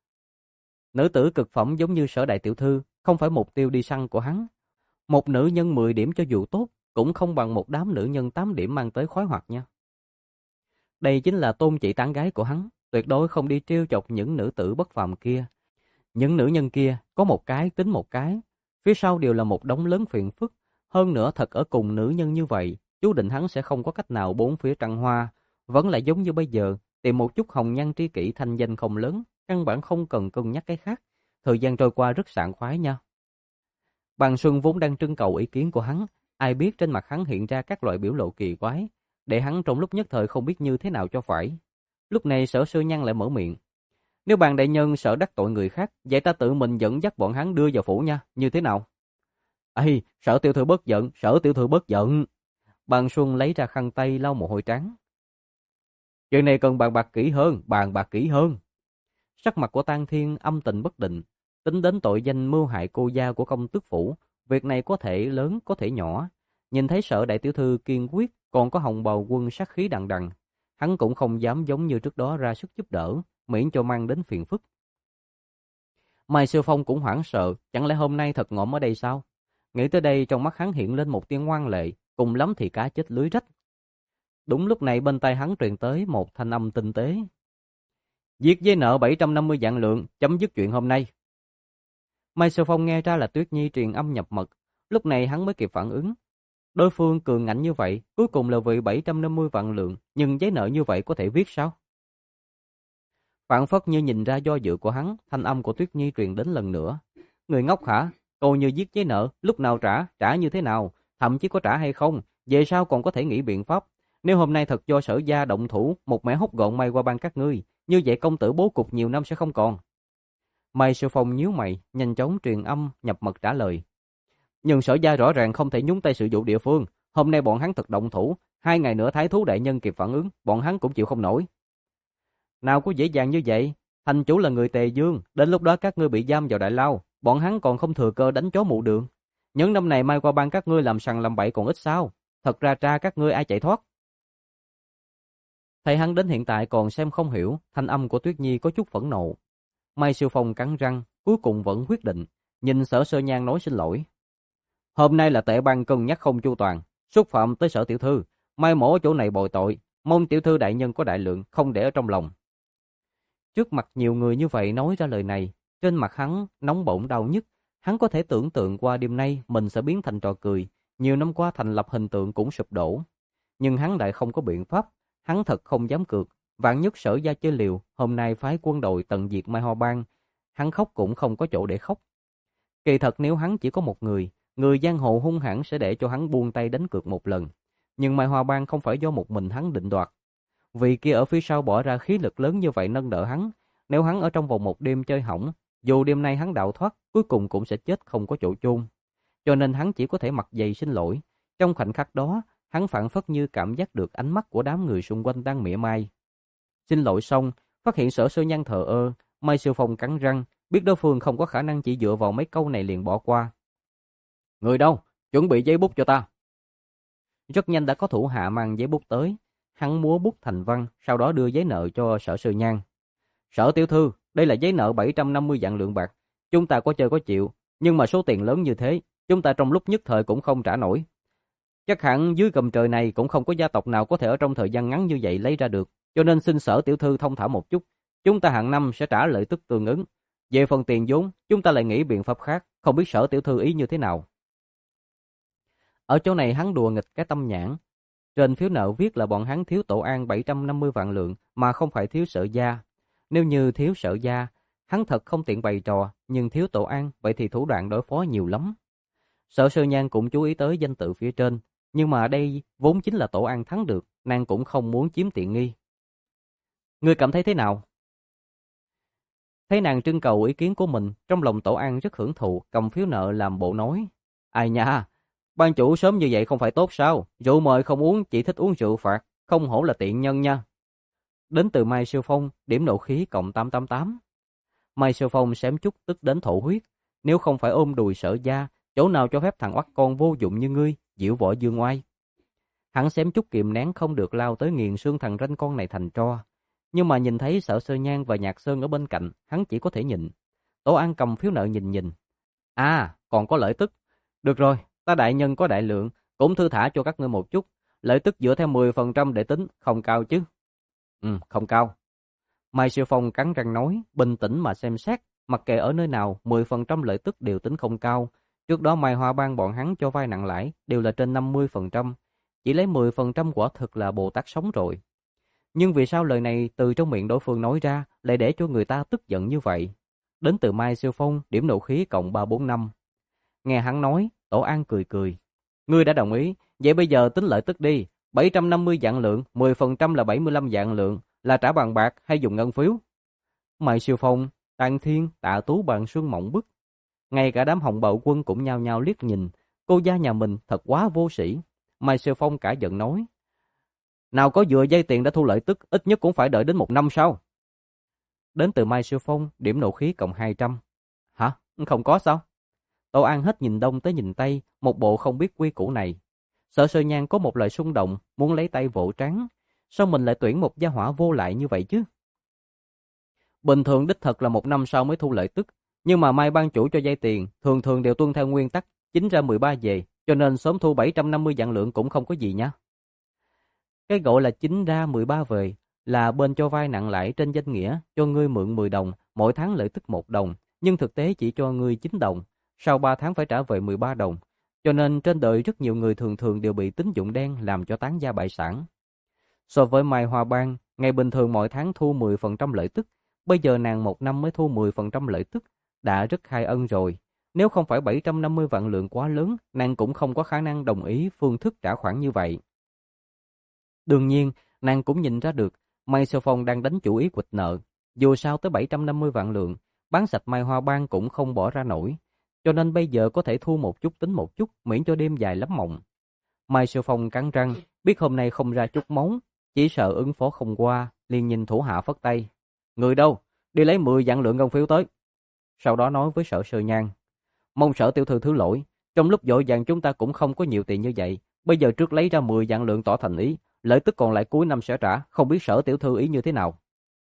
[SPEAKER 1] Nữ tử cực phẩm giống như Sở đại tiểu thư, không phải mục tiêu đi săn của hắn. Một nữ nhân mười điểm cho dù tốt, cũng không bằng một đám nữ nhân tám điểm mang tới khoái hoạt nha. Đây chính là tôn chỉ tán gái của hắn, tuyệt đối không đi trêu chọc những nữ tử bất phàm kia. Những nữ nhân kia có một cái tính một cái, phía sau đều là một đống lớn phiền phức. Hơn nữa thật ở cùng nữ nhân như vậy, chú định hắn sẽ không có cách nào bốn phía trăng hoa. Vẫn lại giống như bây giờ, tìm một chút hồng nhan tri kỷ thanh danh không lớn, căn bản không cần cân nhắc cái khác. Thời gian trôi qua rất sảng khoái nha. Bàn Xuân vốn đang trưng cầu ý kiến của hắn, ai biết trên mặt hắn hiện ra các loại biểu lộ kỳ quái, để hắn trong lúc nhất thời không biết như thế nào cho phải. Lúc này Sở Sơ Nhan lại mở miệng: Nếu bàn đại nhân sợ đắc tội người khác, vậy ta tự mình dẫn dắt bọn hắn đưa vào phủ nha, như thế nào? Ây, Sở tiểu thư bất giận, Sở tiểu thư bất giận. Bàn Xuân lấy ra khăn tay lau mồ hôi trắng. Chuyện này cần bàn bạc kỹ hơn, bàn bạc kỹ hơn. Sắc mặt của Tang Thiên âm tình bất định, Tính đến tội danh mưu hại cô gia của công tước phủ, việc này có thể lớn có thể nhỏ. Nhìn thấy Sở đại tiểu thư kiên quyết, còn có Hồng Bào Quân sát khí đằng đằng, hắn cũng không dám giống như trước đó ra sức giúp đỡ, miễn cho mang đến phiền phức. Mai Siêu Phong cũng hoảng sợ, chẳng lẽ hôm nay thật ngộm ở đây sao? Nghĩ tới đây, trong mắt hắn hiện lên một tia ngoan lệ, cùng lắm thì cá chết lưới rách. Đúng lúc này bên tai hắn truyền tới một thanh âm tinh tế. Viết giấy nợ bảy trăm năm mươi vạn lượng, chấm dứt chuyện hôm nay. Mai Siêu Phong nghe ra là Tuyết Nhi truyền âm nhập mật, lúc này hắn mới kịp phản ứng. Đối phương cường ngạnh như vậy, cuối cùng là vì bảy trăm năm mươi vạn lượng, nhưng giấy nợ như vậy có thể viết sao? Phản phất như nhìn ra do dự của hắn, thanh âm của Tuyết Nhi truyền đến lần nữa. Người ngốc hả? Cô như viết giấy nợ, lúc nào trả, trả như thế nào, thậm chí có trả hay không, về sau còn có thể nghĩ biện pháp. Nếu hôm nay thật do Sở gia động thủ, một mẻ hốt gọn may qua ban các ngươi, như vậy công tử bố cục nhiều năm sẽ không còn. Mai Siêu Phong nhíu mày, nhanh chóng truyền âm nhập mật trả lời. Nhưng Sở gia rõ ràng không thể nhúng tay sự vụ địa phương, hôm nay bọn hắn thật động thủ, hai ngày nữa Thái thú đại nhân kịp phản ứng, bọn hắn cũng chịu không nổi. Nào có dễ dàng như vậy, thành chủ là người Tề Dương, đến lúc đó các ngươi bị giam vào đại lao, bọn hắn còn không thừa cơ đánh chó mụ đường. Những năm này mai qua ban các ngươi làm sằng làm bậy còn ít sao, thật ra tra các ngươi ai chạy thoát. Thấy hắn đến hiện tại còn xem không hiểu, thanh âm của Tuyết Nhi có chút phẫn nộ. Mai Siêu Phong cắn răng, cuối cùng vẫn quyết định, nhìn Sở Sơ Nhan nói xin lỗi. Hôm nay là tệ ban cân nhắc không chu toàn, xúc phạm tới Sở tiểu thư, mai mổ ở chỗ này bồi tội, mong tiểu thư đại nhân có đại lượng, không để ở trong lòng. Trước mặt nhiều người như vậy nói ra lời này, trên mặt hắn nóng bỏng đau nhức, hắn có thể tưởng tượng qua đêm nay mình sẽ biến thành trò cười, nhiều năm qua thành lập hình tượng cũng sụp đổ. Nhưng hắn lại không có biện pháp, hắn thật không dám cược, vạn nhất Sở gia chơi liều, hôm nay phái quân đội tận diệt Mai Hoa Bang, hắn khóc cũng không có chỗ để khóc. Kỳ thật nếu hắn chỉ có một người, người giang hồ hung hãn sẽ để cho hắn buông tay đánh cược một lần, nhưng Mai Hoa Bang không phải do một mình hắn định đoạt. Vì kia ở phía sau bỏ ra khí lực lớn như vậy nâng đỡ hắn, nếu hắn ở trong vòng một đêm chơi hỏng, dù đêm nay hắn đạo thoát, cuối cùng cũng sẽ chết không có chỗ chôn. Cho nên hắn chỉ có thể mặt dày xin lỗi. Trong khoảnh khắc đó, hắn phảng phất như cảm giác được ánh mắt của đám người xung quanh đang mỉa mai. Xin lỗi xong, phát hiện Sở Sơ Nhan thờ ơ, Mai Siêu Phong cắn răng, biết đối phương không có khả năng chỉ dựa vào mấy câu này liền bỏ qua. Người đâu? Chuẩn bị giấy bút cho ta. Rất nhanh đã có thủ hạ mang giấy bút tới. Hắn múa bút thành văn, sau đó đưa giấy nợ cho Sở Sơ Nhan. Sở tiểu thư, đây là giấy nợ bảy trăm năm mươi vạn lượng bạc. Chúng ta có chơi có chịu, nhưng mà số tiền lớn như thế, chúng ta trong lúc nhất thời cũng không trả nổi. Chắc hẳn dưới gầm trời này cũng không có gia tộc nào có thể ở trong thời gian ngắn như vậy lấy ra được, cho nên xin Sở tiểu thư thông thả một chút, chúng ta hàng năm sẽ trả lợi tức tương ứng. Về phần tiền vốn, chúng ta lại nghĩ biện pháp khác, không biết Sở tiểu thư ý như thế nào. Ở chỗ này hắn đùa nghịch cái tâm nhãn. Trên phiếu nợ viết là bọn hắn thiếu Tổ An bảy trăm năm mươi vạn lượng mà không phải thiếu Sở gia. Nếu như thiếu Sở gia, hắn thật không tiện bày trò, nhưng thiếu Tổ An vậy thì thủ đoạn đối phó nhiều lắm. Sở Sơ Nhan cũng chú ý tới danh tự phía trên, nhưng mà đây vốn chính là Tổ An thắng được, nàng cũng không muốn chiếm tiện nghi. Ngươi cảm thấy thế nào? Thấy nàng trưng cầu ý kiến của mình, trong lòng Tổ An rất hưởng thụ, cầm phiếu nợ làm bộ nói. Ai nha, ban chủ sớm như vậy không phải tốt sao? Rượu mời không uống, chỉ thích uống rượu phạt, không hổ là tiện nhân nha. Đến từ Mai Siêu Phong, điểm nộ khí cộng tám tám tám. Mai Siêu Phong xém chút tức đến thổ huyết. Nếu không phải ôm đùi Sở gia, chỗ nào cho phép thằng oắt con vô dụng như ngươi, diễu võ dương oai. Hắn xém chút kiềm nén không được lao tới nghiền xương thằng ranh con này thành tro. Nhưng mà nhìn thấy Sở Sơ Nhan và Nhạc Sơn ở bên cạnh, hắn chỉ có thể nhịn. Tổ An cầm phiếu nợ nhìn nhìn. À, còn có lợi tức. Được rồi, ta đại nhân có đại lượng, cũng thư thả cho các ngươi một chút. Lợi tức dựa theo mười phần trăm để tính, không cao chứ. Ừ, không cao. Mai Siêu Phong cắn răng nói, bình tĩnh mà xem xét, mặc kệ ở nơi nào, mười phần trăm lợi tức đều tính không cao. Trước đó Mai Hoa Bang bọn hắn cho vay nặng lãi đều là trên năm mươi phần trăm, chỉ lấy mười phần trăm quả thực là Bồ Tát sống rồi. Nhưng vì sao lời này từ trong miệng đối phương nói ra lại để cho người ta tức giận như vậy? Đến từ Mai Siêu Phong, điểm nộ khí cộng ba bốn năm. Nghe hắn nói, Tổ An cười cười. Ngươi đã đồng ý, vậy bây giờ tính lợi tức đi, bảy trăm năm mươi vạn lượng, mười phần trăm là bảy mươi lăm vạn lượng, là trả bằng bạc hay dùng ngân phiếu? Mai Siêu Phong, Tàn Thiên, Tạ Tú bàn xuân mộng bức. Ngay cả đám Hồng Bào Quân cũng nhao nhao liếc nhìn, cô gia nhà mình thật quá vô sĩ. Mai Siêu Phong cả giận nói. Nào có vừa dây tiền đã thu lợi tức, ít nhất cũng phải đợi đến một năm sau. Đến từ Mai Siêu Phong, điểm nộ khí cộng hai trăm. Hả? Không có sao? Tô An hết nhìn đông tới nhìn tây, một bộ không biết quy củ này. Sở Sơ Nhan có một lời xung động, muốn lấy tay vỗ trán. Sao mình lại tuyển một gia hỏa vô lại như vậy chứ? Bình thường đích thật là một năm sau mới thu lợi tức, nhưng mà Mai ban chủ cho vay tiền, thường thường đều tuân theo nguyên tắc chín ra mười ba về, cho nên sớm thu bảy trăm năm mươi vạn lượng cũng không có gì nha. Cái gọi là chín ra mười ba về là bên cho vay nặng lãi trên danh nghĩa cho ngươi mượn mười đồng, mỗi tháng lợi tức một đồng, nhưng thực tế chỉ cho ngươi chín đồng, sau ba tháng phải trả về mười ba đồng. Cho nên trên đời rất nhiều người thường thường đều bị tín dụng đen làm cho tán gia bại sản. So với Mai Hoa Ban, ngày bình thường mỗi tháng thu mười phần trăm lợi tức, bây giờ nàng một năm mới thu mười phần trăm lợi tức, đã rất khai ân rồi. Nếu không phải bảy trăm năm mươi vạn lượng quá lớn, nàng cũng không có khả năng đồng ý phương thức trả khoản như vậy. Đương nhiên, nàng cũng nhìn ra được, Mai Siêu Phong đang đánh chủ ý quỵt nợ. Dù sao tới bảy trăm năm mươi vạn lượng, bán sạch Mai Hoa Ban cũng không bỏ ra nổi. Cho nên bây giờ có thể thu một chút tính một chút, miễn cho đêm dài lắm mộng. Mai Siêu Phong cắn răng, biết hôm nay không ra chút máu, chỉ sợ ứng phó không qua, liền nhìn thủ hạ phất tay. Người đâu? Đi lấy mười vạn lượng ngân phiếu tới. Sau đó nói với Sở Sơ Nhan. Mong Sở tiểu thư thứ lỗi, trong lúc vội vàng chúng ta cũng không có nhiều tiền như vậy. Bây giờ trước lấy ra mười vạn lượng tỏ thành ý, lợi tức còn lại cuối năm sẽ trả, không biết Sở tiểu thư ý như thế nào.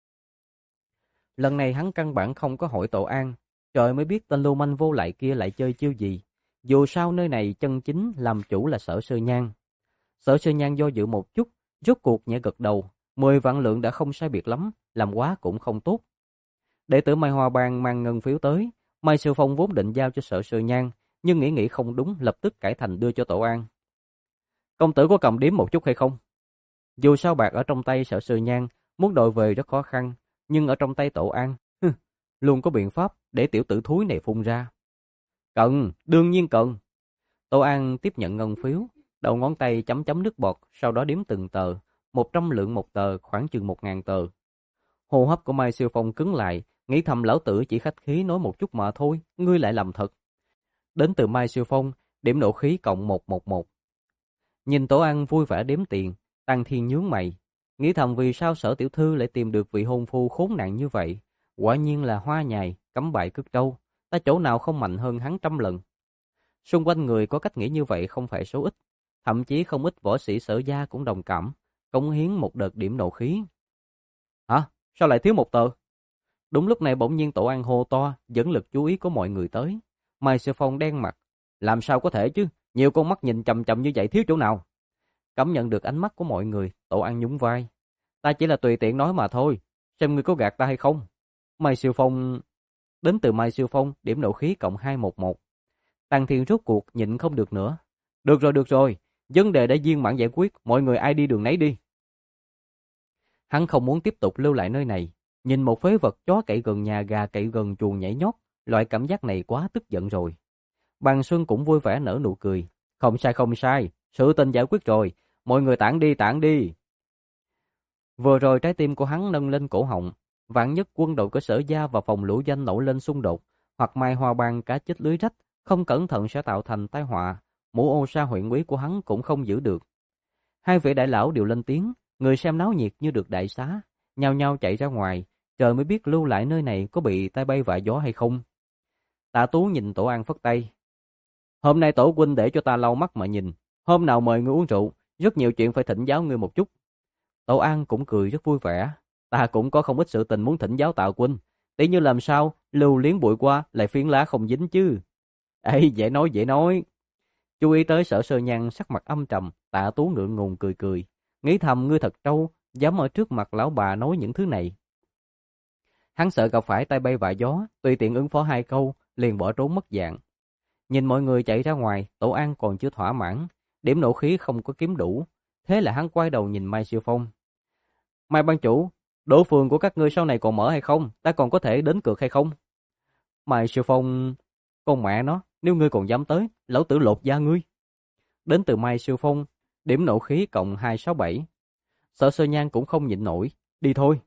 [SPEAKER 1] Lần này hắn căn bản không có hỏi Tổ An, trời mới biết tên lưu manh vô lại kia lại chơi chiêu gì. Dù sao nơi này chân chính làm chủ là Sở Sơ Nhan. Sở Sơ Nhan do dự một chút, rốt cuộc nhẹ gật đầu, mười vạn lượng đã không sai biệt lắm, làm quá cũng không tốt. Đệ tử Mai Hoa Bang mang ngân phiếu tới, Mai Siêu Phong vốn định giao cho Sở Sơ Nhan, nhưng nghĩ nghĩ không đúng, lập tức cải thành đưa cho Tổ An. Công tử có cầm điếm một chút hay không? Dù sao bạc ở trong tay Sở Sơ Nhan, muốn đòi về rất khó khăn, nhưng ở trong tay Tổ An, luôn có biện pháp để tiểu tử thúi này phun ra. Cần, đương nhiên cần. Tổ An tiếp nhận ngân phiếu, đầu ngón tay chấm chấm nước bọt, sau đó đếm từng tờ, một trăm lượng một tờ, khoảng chừng một ngàn tờ. Hô hấp của Mai Siêu Phong cứng lại, nghĩ thầm lão tử chỉ khách khí nói một chút mà thôi, ngươi lại làm thật. Đến từ Mai Siêu Phong, điểm nộ khí cộng một một một. Nhìn Tổ An vui vẻ đếm tiền, Tăng Thiên nhướng mày, nghĩ thầm vì sao Sở tiểu thư lại tìm được vị hôn phu khốn nạn như vậy, quả nhiên là hoa nhài, cắm bại cất trâu, ta chỗ nào không mạnh hơn hắn trăm lần. Xung quanh người có cách nghĩ như vậy không phải số ít, thậm chí không ít võ sĩ Sở gia cũng đồng cảm, cống hiến một đợt điểm nộ khí. Hả? Sao lại thiếu một tờ? Đúng lúc này bỗng nhiên Tổ An hô to, dẫn lực chú ý của mọi người tới. Mai Sư Phong đen mặt, làm sao có thể chứ, nhiều con mắt nhìn chằm chằm như vậy thiếu chỗ nào? Cảm nhận được ánh mắt của mọi người, Tổ An nhún vai. Ta chỉ là tùy tiện nói mà thôi, xem ngươi có gạt ta hay không. Mai Siêu Phong... Đến từ Mai Siêu Phong, điểm nộ khí cộng hai một một. Tăng Thiên rốt cuộc nhịn không được nữa. Được rồi, được rồi, vấn đề đã viên mãn giải quyết, mọi người ai đi đường nấy đi. Hắn không muốn tiếp tục lưu lại nơi này, nhìn một phế vật chó cậy gần nhà gà cậy gần chuồng nhảy nhót, loại cảm giác này quá tức giận rồi. Bàn Xuân cũng vui vẻ nở nụ cười. Không sai không sai, sự tình giải quyết rồi, mọi người tản đi tản đi. Vừa rồi trái tim của hắn nâng lên cổ họng, vạn nhất quân đội của Sở gia và phòng lũ danh nổi lên xung đột, hoặc Mai Hoa Bang cá chết lưới rách, không cẩn thận sẽ tạo thành tai họa, mũ ô sa huyện úy của hắn cũng không giữ được. Hai vị đại lão đều lên tiếng, người xem náo nhiệt như được đại xá, nhao nhao chạy ra ngoài, trời mới biết lưu lại nơi này có bị tai bay vạ gió hay không. Tạ Tú nhìn Tổ An phất tay. Hôm nay Tổ huynh để cho ta lau mắt mà nhìn, hôm nào mời ngươi uống rượu, rất nhiều chuyện phải thỉnh giáo ngươi một chút. Tổ An cũng cười rất vui vẻ. Ta cũng có không ít sự tình muốn thỉnh giáo Tạ huynh, tỷ như làm sao lưu liếng bụi qua lại phiến lá không dính chứ. Ê, dễ nói dễ nói. Chú ý tới Sở Sơ Nhan sắc mặt âm trầm, Tạ Tú ngượng ngùng cười cười, nghĩ thầm ngươi thật trâu, dám ở trước mặt lão bà nói những thứ này. Hắn sợ gặp phải tai bay vạ gió, tùy tiện ứng phó hai câu, liền bỏ trốn mất dạng. Nhìn mọi người chạy ra ngoài, Tổ An còn chưa thỏa mãn, điểm nộ khí không có kiếm đủ, thế là hắn quay đầu nhìn Mai Siêu Phong. Mai ban chủ, đỗ phường của các ngươi sau này còn mở hay không? Ta còn có thể đến cược hay không? Mai Siêu Phong, con mẹ nó, nếu ngươi còn dám tới, lão tử lột da ngươi. Đến từ Mai Siêu Phong, điểm nộ khí cộng hai sáu bảy. Sở Sơ Nhan cũng không nhịn nổi, đi thôi.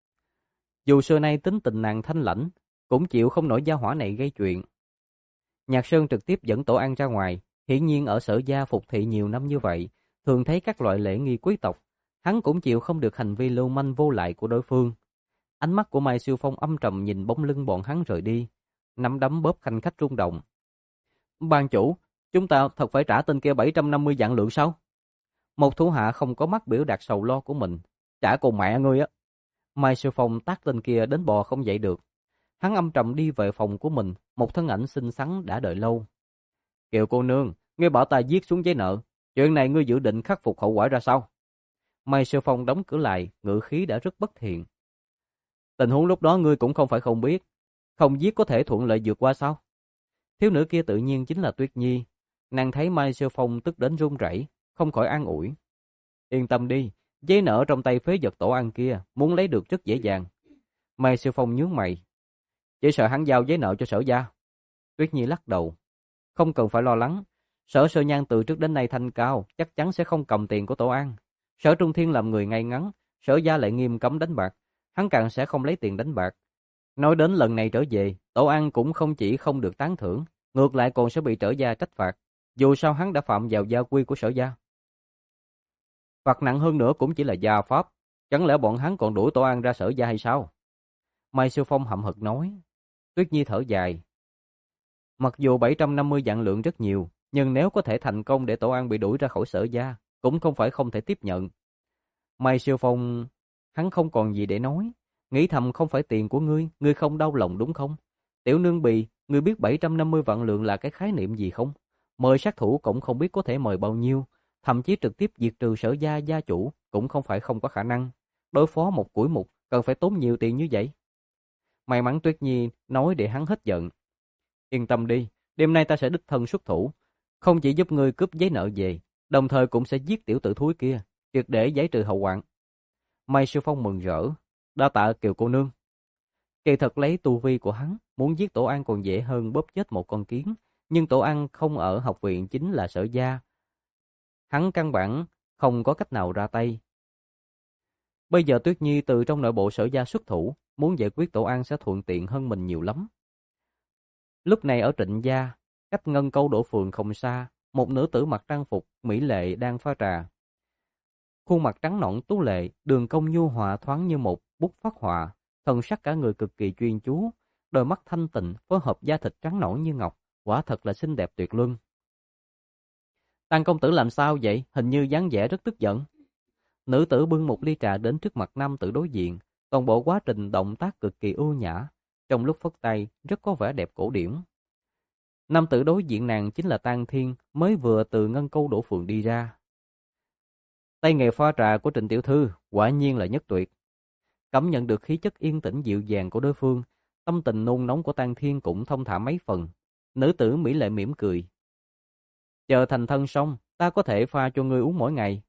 [SPEAKER 1] Dù xưa nay tính tình nàng thanh lãnh, cũng chịu không nổi gia hỏa này gây chuyện. Nhạc Sơn trực tiếp dẫn Tổ An ra ngoài, hiển nhiên ở Sở gia phục thị nhiều năm như vậy, thường thấy các loại lễ nghi quý tộc, hắn cũng chịu không được hành vi lưu manh vô lại của đối phương. Ánh mắt của Mai Siêu Phong âm trầm nhìn bóng lưng bọn hắn rời đi, nắm đấm bóp khanh khách rung động. Ban chủ, chúng ta thật phải trả tên kia bảy trăm năm mươi vạn lượng sao? Một thủ hạ không có mắt biểu đạt sầu lo của mình. Trả con mẹ ngươi á. Mai Siêu Phong tát tên kia đến bò không dậy được. Hắn âm trầm đi về phòng của mình, một thân ảnh xinh xắn đã đợi lâu. Kiều cô nương, ngươi bảo ta viết xuống giấy nợ. Chuyện này ngươi dự định khắc phục hậu quả ra sao? Mai Siêu Phong đóng cửa lại, ngữ khí đã rất bất thiện. Tình huống lúc đó ngươi cũng không phải không biết. Không viết có thể thuận lợi vượt qua sao? Thiếu nữ kia tự nhiên chính là Tuyết Nhi. Nàng thấy Mai Siêu Phong tức đến run rẩy, không khỏi an ủi. Yên tâm đi, giấy nợ trong tay phế vật tổ ăn kia, muốn lấy được rất dễ dàng. Mai Siêu Phong nhướng mày. Chỉ sợ hắn giao giấy nợ cho Sở gia. Tuyết Nhi lắc đầu. Không cần phải lo lắng. Sở Sơ Nhan từ trước đến nay thanh cao, chắc chắn sẽ không cầm tiền của Tổ An. Sở Trung Thiên làm người ngay ngắn, Sở gia lại nghiêm cấm đánh bạc, hắn càng sẽ không lấy tiền đánh bạc. Nói đến lần này trở về, Tổ An cũng không chỉ không được tán thưởng, ngược lại còn sẽ bị Sở gia trách phạt. Dù sao hắn đã phạm vào gia quy của Sở gia. Phạt nặng hơn nữa cũng chỉ là gia pháp, chẳng lẽ bọn hắn còn đuổi Tổ An ra Sở gia hay sao? Mai Siêu Phong hậm hực nói. Tuyết Nhi thở dài. Mặc dù bảy trăm năm mươi vạn lượng rất nhiều, nhưng nếu có thể thành công để Tổ An bị đuổi ra khỏi Sở gia, cũng không phải không thể tiếp nhận. Mai Siêu Phong, hắn không còn gì để nói, nghĩ thầm không phải tiền của ngươi, ngươi không đau lòng đúng không? Tiểu nương bì, ngươi biết bảy trăm năm mươi vạn lượng là cái khái niệm gì không? Mời sát thủ cũng không biết có thể mời bao nhiêu, thậm chí trực tiếp diệt trừ Sở gia gia chủ cũng không phải không có khả năng. Đối phó một củi mục cần phải tốn nhiều tiền như vậy. May mắn Tuyết Nhi nói để hắn hết giận. Yên tâm đi, đêm nay ta sẽ đích thân xuất thủ, không chỉ giúp ngươi cướp giấy nợ về, đồng thời cũng sẽ giết tiểu tử thúi kia, triệt để giải trừ hậu hoạn. Mai Siêu Phong mừng rỡ, đa tạ Kiều cô nương. Kỳ thật lấy tu vi của hắn, muốn giết Tổ An còn dễ hơn bóp chết một con kiến, nhưng Tổ An không ở học viện chính là Sở gia. Hắn căn bản không có cách nào ra tay. Bây giờ Tuyết Nhi từ trong nội bộ Sở gia xuất thủ, muốn giải quyết Tổ An sẽ thuận tiện hơn mình nhiều lắm. Lúc này ở Trịnh gia, cách Ngân Câu Đổ Phường không xa, một nữ tử mặc trang phục mỹ lệ đang pha trà. Khuôn mặt trắng nõn tú lệ, đường cong nhu hòa thoáng như một bút phác họa, thần sắc cả người cực kỳ chuyên chú, đôi mắt thanh tịnh phối hợp da thịt trắng nõn như ngọc, quả thật là xinh đẹp tuyệt luân. Tang công tử làm sao vậy? Hình như dáng vẻ rất tức giận. Nữ tử bưng một ly trà đến trước mặt nam tử đối diện, toàn bộ quá trình động tác cực kỳ ưu nhã, trong lúc phất tay rất có vẻ đẹp cổ điển. Nam tử đối diện nàng chính là Tang Thiên, mới vừa từ Ngân Câu Đổ Phường đi ra. Tay nghề pha trà của Trịnh tiểu thư quả nhiên là nhất tuyệt. Cảm nhận được khí chất yên tĩnh dịu dàng của đối phương, tâm tình nôn nóng của Tang Thiên cũng thông thả mấy phần. Nữ tử mỹ lệ mỉm cười. Chờ thành thân xong, ta có thể pha cho ngươi uống mỗi ngày.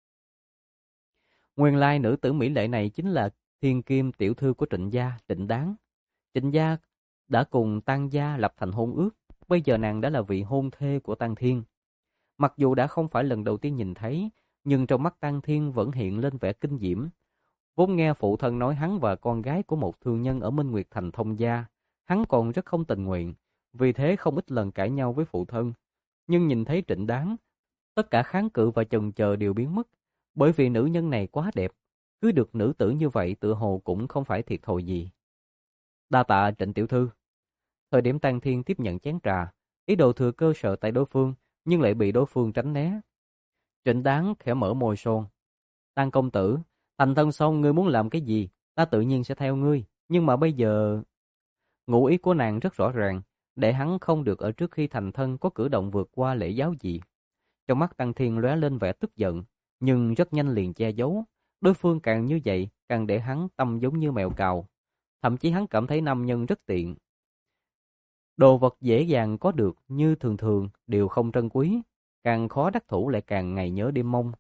[SPEAKER 1] Nguyên lai nữ tử mỹ lệ này chính là Thiên Kim tiểu thư của Trịnh gia, Trịnh Đáng. Trịnh gia đã cùng Tang gia lập thành hôn ước, bây giờ nàng đã là vị hôn thê của Tang Thiên. Mặc dù đã không phải lần đầu tiên nhìn thấy, nhưng trong mắt Tang Thiên vẫn hiện lên vẻ kinh diễm. Vốn nghe phụ thân nói hắn và con gái của một thương nhân ở Minh Nguyệt Thành thông gia, hắn còn rất không tình nguyện, vì thế không ít lần cãi nhau với phụ thân. Nhưng nhìn thấy Trịnh Đáng, tất cả kháng cự và chần chờ đều biến mất, bởi vì nữ nhân này quá đẹp, cưới được nữ tử như vậy tựa hồ cũng không phải thiệt thòi gì. Đa tạ Trịnh tiểu thư. Thời điểm Tang Thiên tiếp nhận chén trà, ý đồ thừa cơ sợ tại đối phương, nhưng lại bị đối phương tránh né. Trịnh Đáng khẽ mở môi son. Tang công tử, thành thân xong ngươi muốn làm cái gì, ta tự nhiên sẽ theo ngươi, nhưng mà bây giờ... Ngụ ý của nàng rất rõ ràng, để hắn không được ở trước khi thành thân có cử động vượt qua lễ giáo gì. Trong mắt Tang Thiên lóe lên vẻ tức giận, nhưng rất nhanh liền che giấu. Đối phương càng như vậy, càng để hắn tâm giống như mèo cào. Thậm chí hắn cảm thấy nam nhân rất tiện. Đồ vật dễ dàng có được như thường thường đều không trân quý, càng khó đắc thủ lại càng ngày nhớ đêm mong.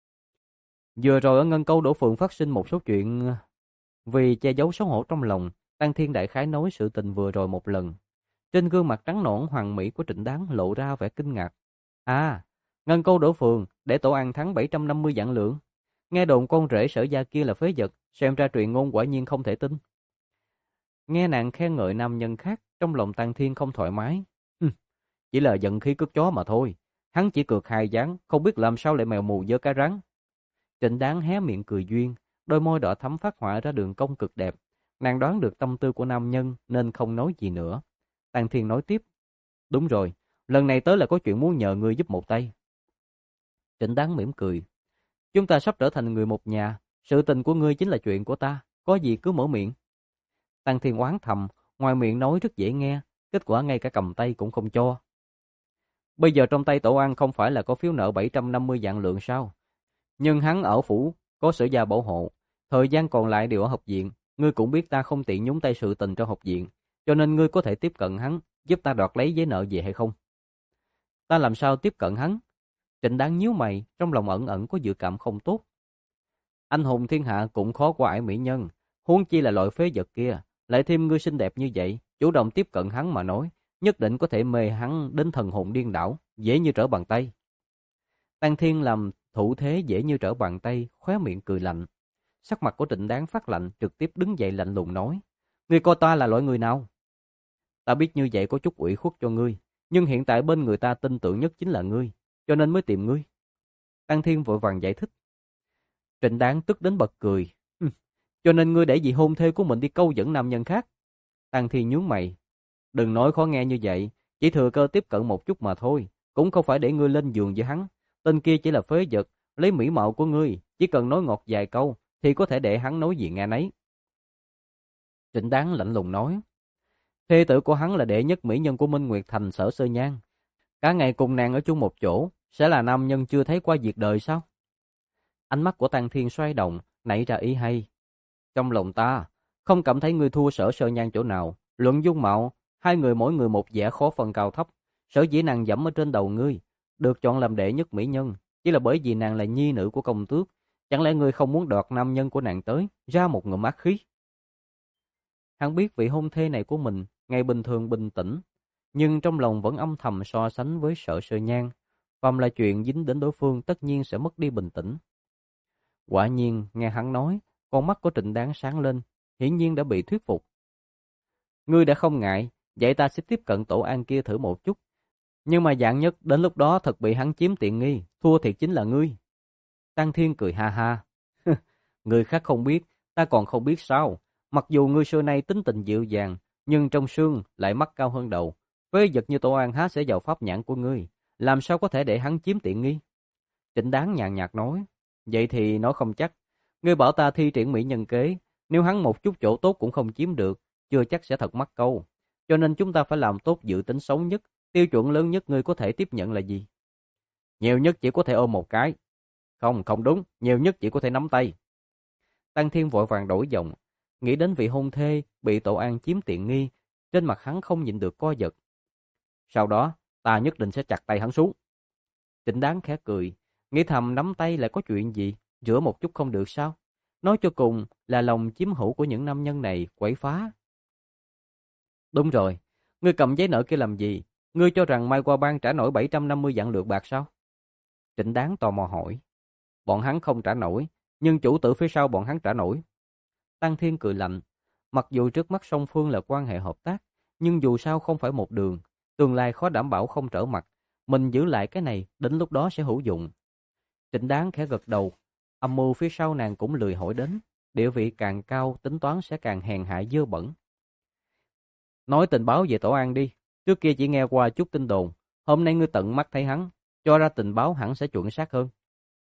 [SPEAKER 1] Vừa rồi ở Ngân Câu Đổ Phường phát sinh một số chuyện, vì che giấu xấu hổ trong lòng, Tang Thiên đại khái nói sự tình vừa rồi một lần. Trên gương mặt trắng nõn hoàng mỹ của Trịnh Đáng lộ ra vẻ kinh ngạc. À, Ngân Câu Đổ Phường để Tổ An thắng bảy trăm năm mươi vạn lượng. Nghe đồn con rể Sở gia kia là phế vật, xem ra truyền ngôn quả nhiên không thể tin. Nghe nàng khen ngợi nam nhân khác, trong lòng Tang Thiên không thoải mái. Hừm, chỉ là giận khí cướp chó mà thôi. Hắn chỉ cược hai ván, không biết làm sao lại mèo mù vớ cá rắn. Trịnh Đáng hé miệng cười duyên, đôi môi đỏ thắm phát họa ra đường cong cực đẹp. Nàng đoán được tâm tư của nam nhân nên không nói gì nữa. Tang Thiên nói tiếp. Đúng rồi, lần này tới là có chuyện muốn nhờ ngươi giúp một tay. Trịnh Đáng mỉm cười. Chúng ta sắp trở thành người một nhà, sự tình của ngươi chính là chuyện của ta, có gì cứ mở miệng. Tang Thiên oán thầm, ngoài miệng nói rất dễ nghe, kết quả ngay cả cầm tay cũng không cho. Bây giờ trong tay Tổ An không phải là có phiếu nợ bảy trăm năm mươi vạn lượng sao? Nhưng hắn ở phủ, có Sở gia bảo hộ, thời gian còn lại đều ở học viện, ngươi cũng biết ta không tiện nhúng tay sự tình trong học viện, cho nên ngươi có thể tiếp cận hắn, giúp ta đoạt lấy giấy nợ về hay không? Ta làm sao tiếp cận hắn? Trịnh Đáng nhíu mày, trong lòng ẩn ẩn có dự cảm không tốt. Anh hùng thiên hạ cũng khó qua ải mỹ nhân, huống chi là loại phế vật kia, lại thêm ngươi xinh đẹp như vậy, chủ động tiếp cận hắn mà nói, nhất định có thể mê hắn đến thần hồn điên đảo, dễ như trở bàn tay. Tang Thiên làm thủ thế dễ như trở bàn tay, khóe miệng cười lạnh. Sắc mặt của Trịnh Đáng phát lạnh, trực tiếp đứng dậy lạnh lùng nói: "Ngươi coi ta là loại người nào?" "Ta biết như vậy có chút ủy khuất cho ngươi, nhưng hiện tại bên người ta tin tưởng nhất chính là ngươi, cho nên mới tìm ngươi." Tang Thiên vội vàng giải thích. Trịnh Đáng tức đến bật cười. "Hừ, cho nên ngươi để vị hôn thê của mình đi câu dẫn nam nhân khác?" Tang Thiên nhướng mày. "Đừng nói khó nghe như vậy, chỉ thừa cơ tiếp cận một chút mà thôi, cũng không phải để ngươi lên giường với hắn. Tên kia chỉ là phế vật, lấy mỹ mạo của ngươi, chỉ cần nói ngọt vài câu thì có thể để hắn nói gì nghe nấy." Trịnh Đáng lạnh lùng nói. Thê tử của hắn là đệ nhất mỹ nhân của Minh Nguyệt Thành Sở Sơ Nhan. Cả ngày cùng nàng ở chung một chỗ, sẽ là nam nhân chưa thấy qua việc đời sao? Ánh mắt của Tang Thiên xoay động, nảy ra ý hay. Trong lòng ta, không cảm thấy ngươi thua Sở Sơ Nhan chỗ nào. Luận dung mạo, hai người mỗi người một vẻ khó phân cao thấp. Sở dĩ nàng dẫm ở trên đầu ngươi, được chọn làm đệ nhất mỹ nhân, chỉ là bởi vì nàng là nhi nữ của công tước. Chẳng lẽ ngươi không muốn đoạt nam nhân của nàng tới, ra một ngụm ác khí? Hắn biết vị hôn thê này của mình, ngày bình thường bình tĩnh, nhưng trong lòng vẫn âm thầm so sánh với Sở Sơ Nhan. Phàm là chuyện dính đến đối phương tất nhiên sẽ mất đi bình tĩnh. Quả nhiên, nghe hắn nói, con mắt của Trịnh Đáng sáng lên, hiển nhiên đã bị thuyết phục. Ngươi đã không ngại, vậy ta sẽ tiếp cận Tổ An kia thử một chút. Nhưng mà dạng nhất đến lúc đó thật bị hắn chiếm tiện nghi, thua thiệt chính là ngươi. Tang Thiên cười ha ha. Người khác không biết, ta còn không biết sao. Mặc dù ngươi xưa nay tính tình dịu dàng, nhưng trong xương lại mắt cao hơn đầu. Phế vật như Tổ An há sẽ vào pháp nhãn của ngươi, làm sao có thể để hắn chiếm tiện nghi? Trịnh Đáng nhàn nhạt nói. Vậy thì nói không chắc. Ngươi bảo ta thi triển mỹ nhân kế, nếu hắn một chút chỗ tốt cũng không chiếm được, chưa chắc sẽ thật mắc câu. Cho nên chúng ta phải làm tốt dự tính xấu nhất. Tiêu chuẩn lớn nhất ngươi có thể tiếp nhận là gì? Nhiều nhất chỉ có thể ôm một cái. Không, không đúng, nhiều nhất chỉ có thể nắm tay. Tang Thiên vội vàng đổi giọng, nghĩ đến vị hôn thê bị Tổ An chiếm tiện nghi, trên mặt hắn không nhịn được co giật. Sau đó, ta nhất định sẽ chặt tay hắn xuống. Trịnh Đáng khẽ cười, nghĩ thầm nắm tay lại có chuyện gì, rửa một chút không được sao? Nói cho cùng là lòng chiếm hữu của những nam nhân này quậy phá. Đúng rồi, ngươi cầm giấy nợ kia làm gì? Ngươi cho rằng Mai Qua Bang trả nổi bảy trăm năm mươi vạn lượng bạc sao? Trịnh Đáng tò mò hỏi. Bọn hắn không trả nổi, nhưng chủ tử phía sau bọn hắn trả nổi. Tang Thiên cười lạnh. Mặc dù trước mắt song phương là quan hệ hợp tác, nhưng dù sao không phải một đường, tương lai khó đảm bảo không trở mặt. Mình giữ lại cái này, đến lúc đó sẽ hữu dụng. Trịnh Đáng khẽ gật đầu. Âm mưu phía sau nàng cũng lười hỏi đến. Địa vị càng cao, tính toán sẽ càng hèn hạ dơ bẩn. Nói tình báo về Tổ An đi. Trước kia chỉ nghe qua chút tin đồn. Hôm nay ngươi tận mắt thấy hắn, cho ra tình báo hẳn sẽ chuẩn xác hơn.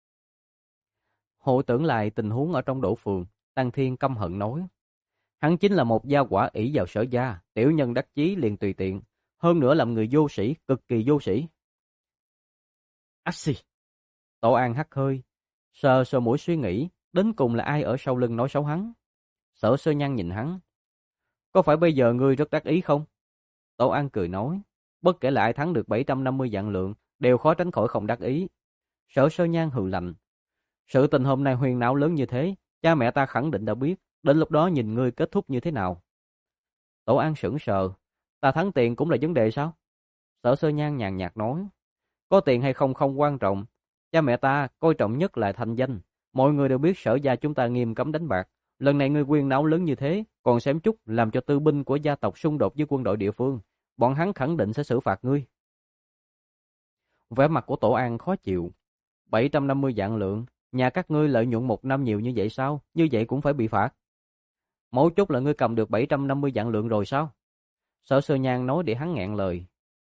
[SPEAKER 1] Hồi tưởng lại tình huống ở trong Đỗ Phường, Tang Thiên căm hận nói. Hắn chính là một gia quả ỷ vào Sở gia, tiểu nhân đắc chí liền tùy tiện. Hơn nữa làm người vô sĩ, cực kỳ vô sĩ. Axi! Tổ An hắt hơi, sờ sờ mũi suy nghĩ, đến cùng là ai ở sau lưng nói xấu hắn. Sở Sơ Nhan nhìn hắn. Có phải bây giờ ngươi rất đắc ý không? Tổ An cười nói. Bất kể là ai thắng được bảy trăm năm mươi vạn lượng, đều khó tránh khỏi không đắc ý. Sở Sơ Nhan hừ lạnh. Sự tình hôm nay huyên náo lớn như thế, cha mẹ ta khẳng định đã biết, đến lúc đó nhìn ngươi kết thúc như thế nào. Tổ An sững sờ. Ta thắng tiền cũng là vấn đề sao? Sở Sơ Nhan nhàn nhạt nói. Có tiền hay không không quan trọng. Cha mẹ ta coi trọng nhất là thanh danh. Mọi người đều biết Sở gia chúng ta nghiêm cấm đánh bạc. Lần này ngươi quyên náo lớn như thế, còn xém chút làm cho tư binh của gia tộc xung đột với quân đội địa phương. Bọn hắn khẳng định sẽ xử phạt ngươi. Vẻ mặt của Tổ An khó chịu. bảy trăm năm mươi vạn lượng, nhà các ngươi lợi nhuận một năm nhiều như vậy sao? Như vậy cũng phải bị phạt. Mấu chốt là ngươi cầm được bảy trăm năm mươi vạn lượng rồi sao? Sở Sơ Nhan nói để hắn nghẹn lời.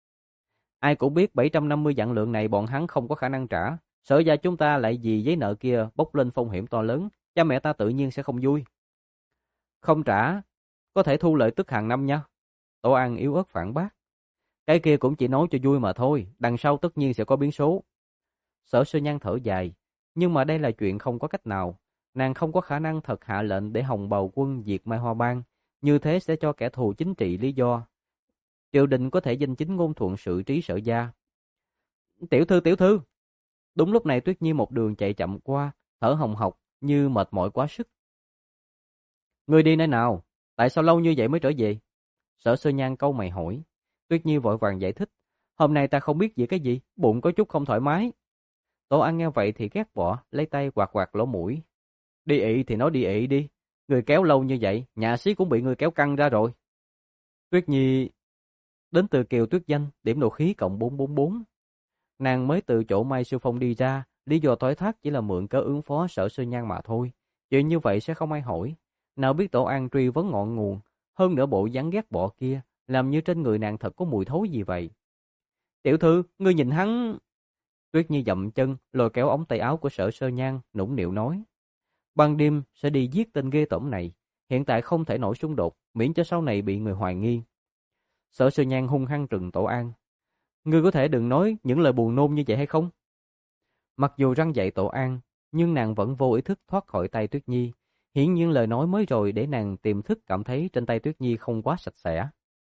[SPEAKER 1] Ai cũng biết bảy trăm năm mươi vạn lượng này bọn hắn không có khả năng trả. Sở gia chúng ta lại vì giấy nợ kia bốc lên phong hiểm to lớn, cha mẹ ta tự nhiên sẽ không vui. Không trả, có thể thu lợi tức hàng năm nha. Tổ An yếu ớt phản bác. Cái kia cũng chỉ nói cho vui mà thôi, đằng sau tất nhiên sẽ có biến số. Sở Sơ Nhan thở dài, nhưng mà đây là chuyện không có cách nào. Nàng không có khả năng thật hạ lệnh để Hồng Bào quân diệt Mai Hoa Bang, như thế sẽ cho kẻ thù chính trị lý do. Triều đình có thể danh chính ngôn thuận xử trí Sở gia. Tiểu thư, tiểu thư. Đúng lúc này Tuyết Nhi một đường chạy chậm qua, thở hồng hộc như mệt mỏi quá sức. Ngươi đi nơi nào? Tại sao lâu như vậy mới trở về? Sở Sơ Nhan câu mày hỏi. Tuyết Nhi vội vàng giải thích. Hôm nay ta không biết gì cái gì, bụng có chút không thoải mái. Tổ An nghe vậy thì ghét bỏ, lấy tay quạt quạt lỗ mũi. Đi ị thì nói đi ị đi. Người kéo lâu như vậy, nhà xí cũng bị người kéo căng ra rồi. Tuyết Nhi đến từ Kiều Tuyết Danh, điểm nộ khí cộng bốn bốn bốn. Nàng mới từ chỗ Mai Siêu Phong đi ra, lý do thoái thác chỉ là mượn cớ ứng phó Sở Sơ Nhan mà thôi. Chuyện như vậy sẽ không ai hỏi. Nào biết Tổ An truy vấn ngọn nguồn, hơn nữa bộ dáng ghét bỏ kia, làm như trên người nàng thật có mùi thối gì vậy. Tiểu thư, ngươi nhìn hắn. Tuyết Nhi dậm chân, lôi kéo ống tay áo của Sở Sơ Nhan, nũng nịu nói. Ban đêm sẽ đi giết tên ghê tởm này, hiện tại không thể nổi xung đột, miễn cho sau này bị người hoài nghi. Sở Sơ Nhan hung hăng trừng Tổ An. Ngươi có thể đừng nói những lời buồn nôn như vậy hay không? Mặc dù răng dạy Tổ An, nhưng nàng vẫn vô ý thức thoát khỏi tay Tuyết Nhi. Hiển nhiên lời nói mới rồi để nàng tiềm thức cảm thấy trên tay Tuyết Nhi không quá sạch sẽ.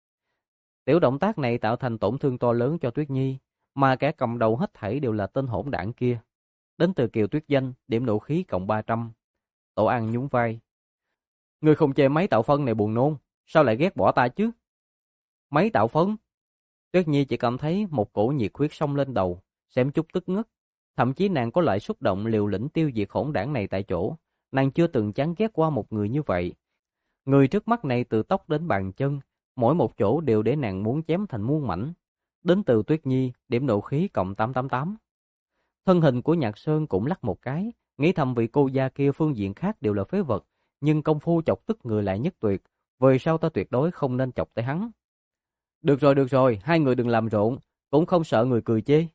[SPEAKER 1] Tiểu động tác này tạo thành tổn thương to lớn cho Tuyết Nhi, mà kẻ cầm đầu hết thảy đều là tên hỗn đảng kia. Đến từ Kiều Tuyết Danh, điểm nộ khí cộng ba trăm. Tổ An nhún vai. Ngươi không chê máy tạo phân này buồn nôn, sao lại ghét bỏ ta chứ? Máy tạo phân? Tuyết Nhi chỉ cảm thấy một cổ nhiệt huyết xông lên đầu, xém chút tức ngất. Thậm chí nàng có loại xúc động liều lĩnh tiêu diệt hỗn đảng này tại chỗ. Nàng chưa từng chán ghét qua một người như vậy. Người trước mắt này từ tóc đến bàn chân, mỗi một chỗ đều để nàng muốn chém thành muôn mảnh. Đến từ Tuyết Nhi, điểm nộ khí cộng tám tám tám. Thân hình của Nhạc Sơn cũng lắc một cái, nghĩ thầm vị cô gia kia phương diện khác đều là phế vật, nhưng công phu chọc tức người lại nhất tuyệt, về sau ta tuyệt đối không nên chọc tới hắn. Được rồi, được rồi, hai người đừng làm rộn, cũng không sợ người cười chê.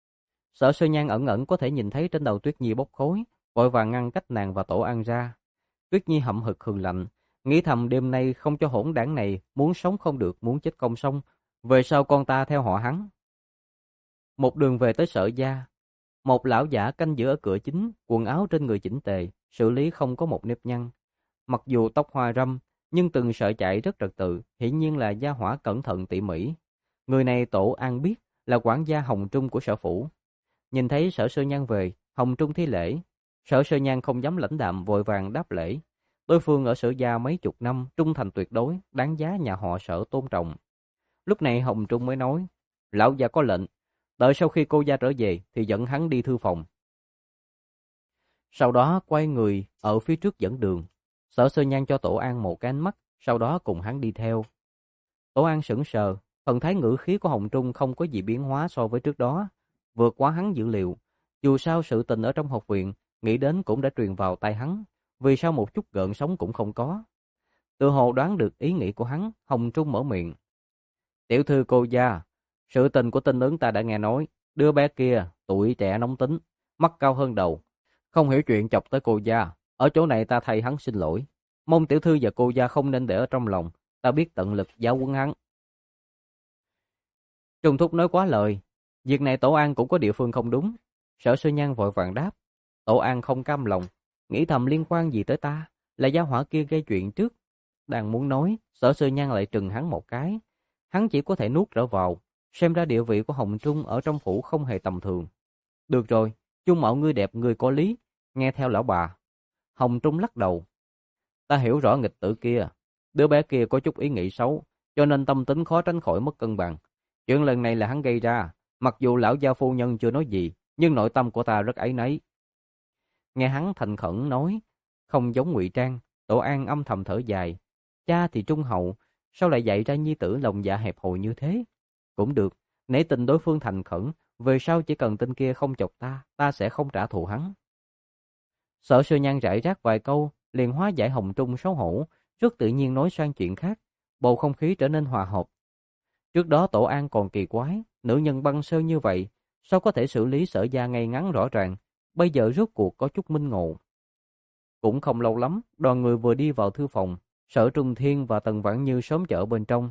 [SPEAKER 1] Sở Sơ Nhan ẩn ẩn có thể nhìn thấy trên đầu Tuyết Nhi bốc khói, vội vàng ngăn cách nàng và Tổ An ra. Tuyết Nhi hậm hực hừng lạnh, nghĩ thầm đêm nay không cho hỗn đảng này muốn sống không được, muốn chết không xong, về sau con ta theo họ hắn. Một đường về tới Sở gia, một lão giả canh giữ ở cửa chính, quần áo trên người chỉnh tề, xử lý không có một nếp nhăn. Mặc dù tóc hoa râm, nhưng từng sợi chạy rất trật tự, hiển nhiên là gia hỏa cẩn thận tỉ mỉ. Người này Tổ An biết là quản gia Hồng Trung của sở phủ. Nhìn thấy Sở Sơ Nhan về, Hồng Trung thi lễ. Sở Sơ Nhan không dám lãnh đạm, vội vàng đáp lễ. Đối phương ở Sở gia mấy chục năm, trung thành tuyệt đối, đáng giá nhà họ Sở tôn trọng. Lúc này Hồng Trung mới nói, lão gia có lệnh, đợi sau khi cô gia trở về thì dẫn hắn đi thư phòng. Sau đó quay người ở phía trước dẫn đường. Sở Sơ Nhan cho Tổ An một cái ánh mắt, sau đó cùng hắn đi theo. Tổ An sững sờ, thần thái ngữ khí của Hồng Trung không có gì biến hóa so với trước đó, vượt quá hắn dữ liệu. Dù sao sự tình ở trong học viện, nghĩ đến cũng đã truyền vào tai hắn, vì sao một chút gợn sóng cũng không có. Tự hồ đoán được ý nghĩ của hắn, Hồng Trung mở miệng. Tiểu thư cô gia, sự tình của tinh ứng ta đã nghe nói, đứa bé kia tuổi trẻ nóng tính, mắt cao hơn đầu, không hiểu chuyện chọc tới cô gia. Ở chỗ này ta thay hắn xin lỗi, mong tiểu thư và cô gia không nên để ở trong lòng, ta biết tận lực giáo huấn hắn. Trung thúc nói quá lời, việc này Tổ An cũng có địa phương không đúng. Sở Sơ Nhan vội vàng đáp. Tổ An không cam lòng, nghĩ thầm liên quan gì tới ta, là gia hỏa kia gây chuyện trước. Đang muốn nói, Sở Sơ Nhan lại trừng hắn một cái. Hắn chỉ có thể nuốt trở vào, xem ra địa vị của Hồng Trung ở trong phủ không hề tầm thường. Được rồi, Trung mạo ngươi đẹp người có lý, nghe theo lão bà. Hồng Trung lắc đầu. Ta hiểu rõ nghịch tử kia, đứa bé kia có chút ý nghĩ xấu, cho nên tâm tính khó tránh khỏi mất cân bằng. Chuyện lần này là hắn gây ra, mặc dù lão gia phu nhân chưa nói gì, nhưng nội tâm của ta rất áy náy. Nghe hắn thành khẩn nói, không giống ngụy trang, Tổ An âm thầm thở dài. Cha thì trung hậu, sao lại dạy ra nhi tử lòng dạ hẹp hòi như thế? Cũng được, nể tình đối phương thành khẩn, về sau chỉ cần tên kia không chọc ta, ta sẽ không trả thù hắn. Sở Sơ Nhan rải rác vài câu, liền hóa giải Hồng Trung xấu hổ, rất tự nhiên nói sang chuyện khác. Bầu không khí trở nên hòa hợp, Trước đó Tổ An còn kỳ quái, nữ nhân băng sơn như vậy, sao có thể xử lý Sở gia ngay ngắn rõ ràng, bây giờ rốt cuộc có chút minh ngộ. Cũng không lâu lắm, đoàn người vừa đi vào thư phòng, Sở Trung Thiên và Tần Vãn Như sớm chở bên trong.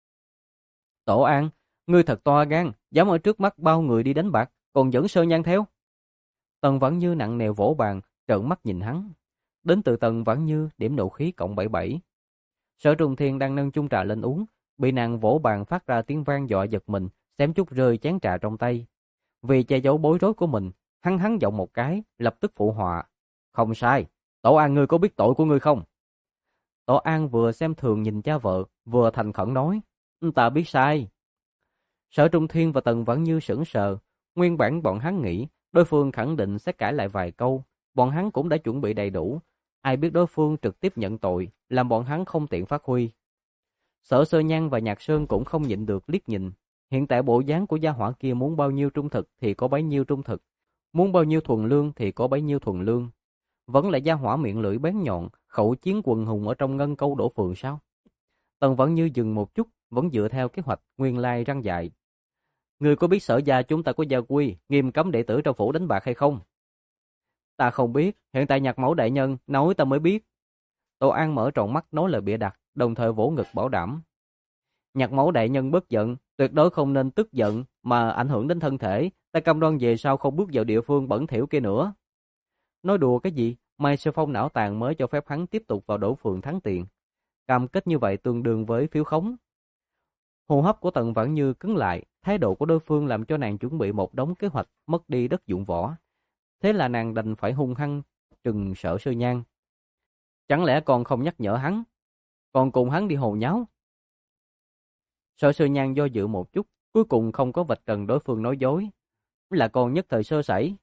[SPEAKER 1] Tổ An, ngươi thật to gan, dám ở trước mắt bao người đi đánh bạc, còn dẫn Sơn Nhan theo. Tần Vãn Như nặng nề vỗ bàn, trợn mắt nhìn hắn. Đến từ Tần Vãn Như, điểm nộ khí cộng bảy bảy. Sở Trung Thiên đang nâng chung trà lên uống, bị nàng vỗ bàn phát ra tiếng vang dọa giật mình, xém chút rơi chén trà trong tay. Vì che giấu bối rối của mình, hắn hắn giọng một cái, lập tức phụ họa. Không sai, Tổ An ngươi có biết tội của ngươi không? Tổ An vừa xem thường nhìn cha vợ, vừa thành khẩn nói. Ta biết sai. Sở Trung Thiên và Tần Vãn Như sững sờ, nguyên bản bọn hắn nghĩ đối phương khẳng định sẽ cãi lại vài câu, bọn hắn cũng đã chuẩn bị đầy đủ, ai biết đối phương trực tiếp nhận tội, làm bọn hắn không tiện phát huy. Sở Sơ Nhan và Nhạc Sơn cũng không nhịn được liếc nhìn, hiện tại bộ dáng của gia hỏa kia muốn bao nhiêu trung thực thì có bấy nhiêu trung thực, muốn bao nhiêu thuần lương thì có bấy nhiêu thuần lương. Vẫn là gia hỏa miệng lưỡi bén nhọn, khẩu chiến quần hùng ở trong ngân câu đổ phường sao? Tần Vãn Như dừng một chút, vẫn dựa theo kế hoạch nguyên lai răng dạy. Người có biết Sở gia chúng ta có gia quy, nghiêm cấm đệ tử trong phủ đánh bạc hay không? Ta không biết, hiện tại Nhạc Mẫu đại nhân nói ta mới biết. Tô An mở tròn mắt nói lời bịa đặt, đồng thời vỗ ngực bảo đảm. Nhạc Mẫu đại nhân bất giận, tuyệt đối không nên tức giận mà ảnh hưởng đến thân thể, ta cam đoan về sau không bước vào địa phương bẩn thỉu kia nữa. Nói đùa cái gì, Mai Sơ Phong não tàn mới cho phép hắn tiếp tục vào đổ phường thắng tiền. Cam kết như vậy tương đương với phiếu khống. Hô hấp của Tần Vãn Như cứng lại, thái độ của đối phương làm cho nàng chuẩn bị một đống kế hoạch mất đi đất dụng võ. Thế là nàng đành phải hung hăng trừng Sở Sơ Nhan. Chẳng lẽ còn không nhắc nhở hắn, còn cùng hắn đi hồ nháo? Sở Sơ Nhan do dự một chút, cuối cùng không có vạch trần đối phương nói dối, là còn nhất thời sơ sẩy.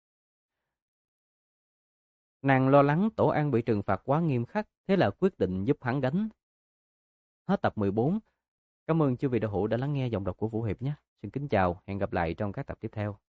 [SPEAKER 1] Nàng lo lắng Tổ An bị trừng phạt quá nghiêm khắc, thế là quyết định giúp hắn gánh. Hết tập mười bốn. Cảm ơn chư vị đạo hữu đã lắng nghe giọng đọc của Vũ Hiệp nhé. Xin kính chào, hẹn gặp lại trong các tập tiếp theo.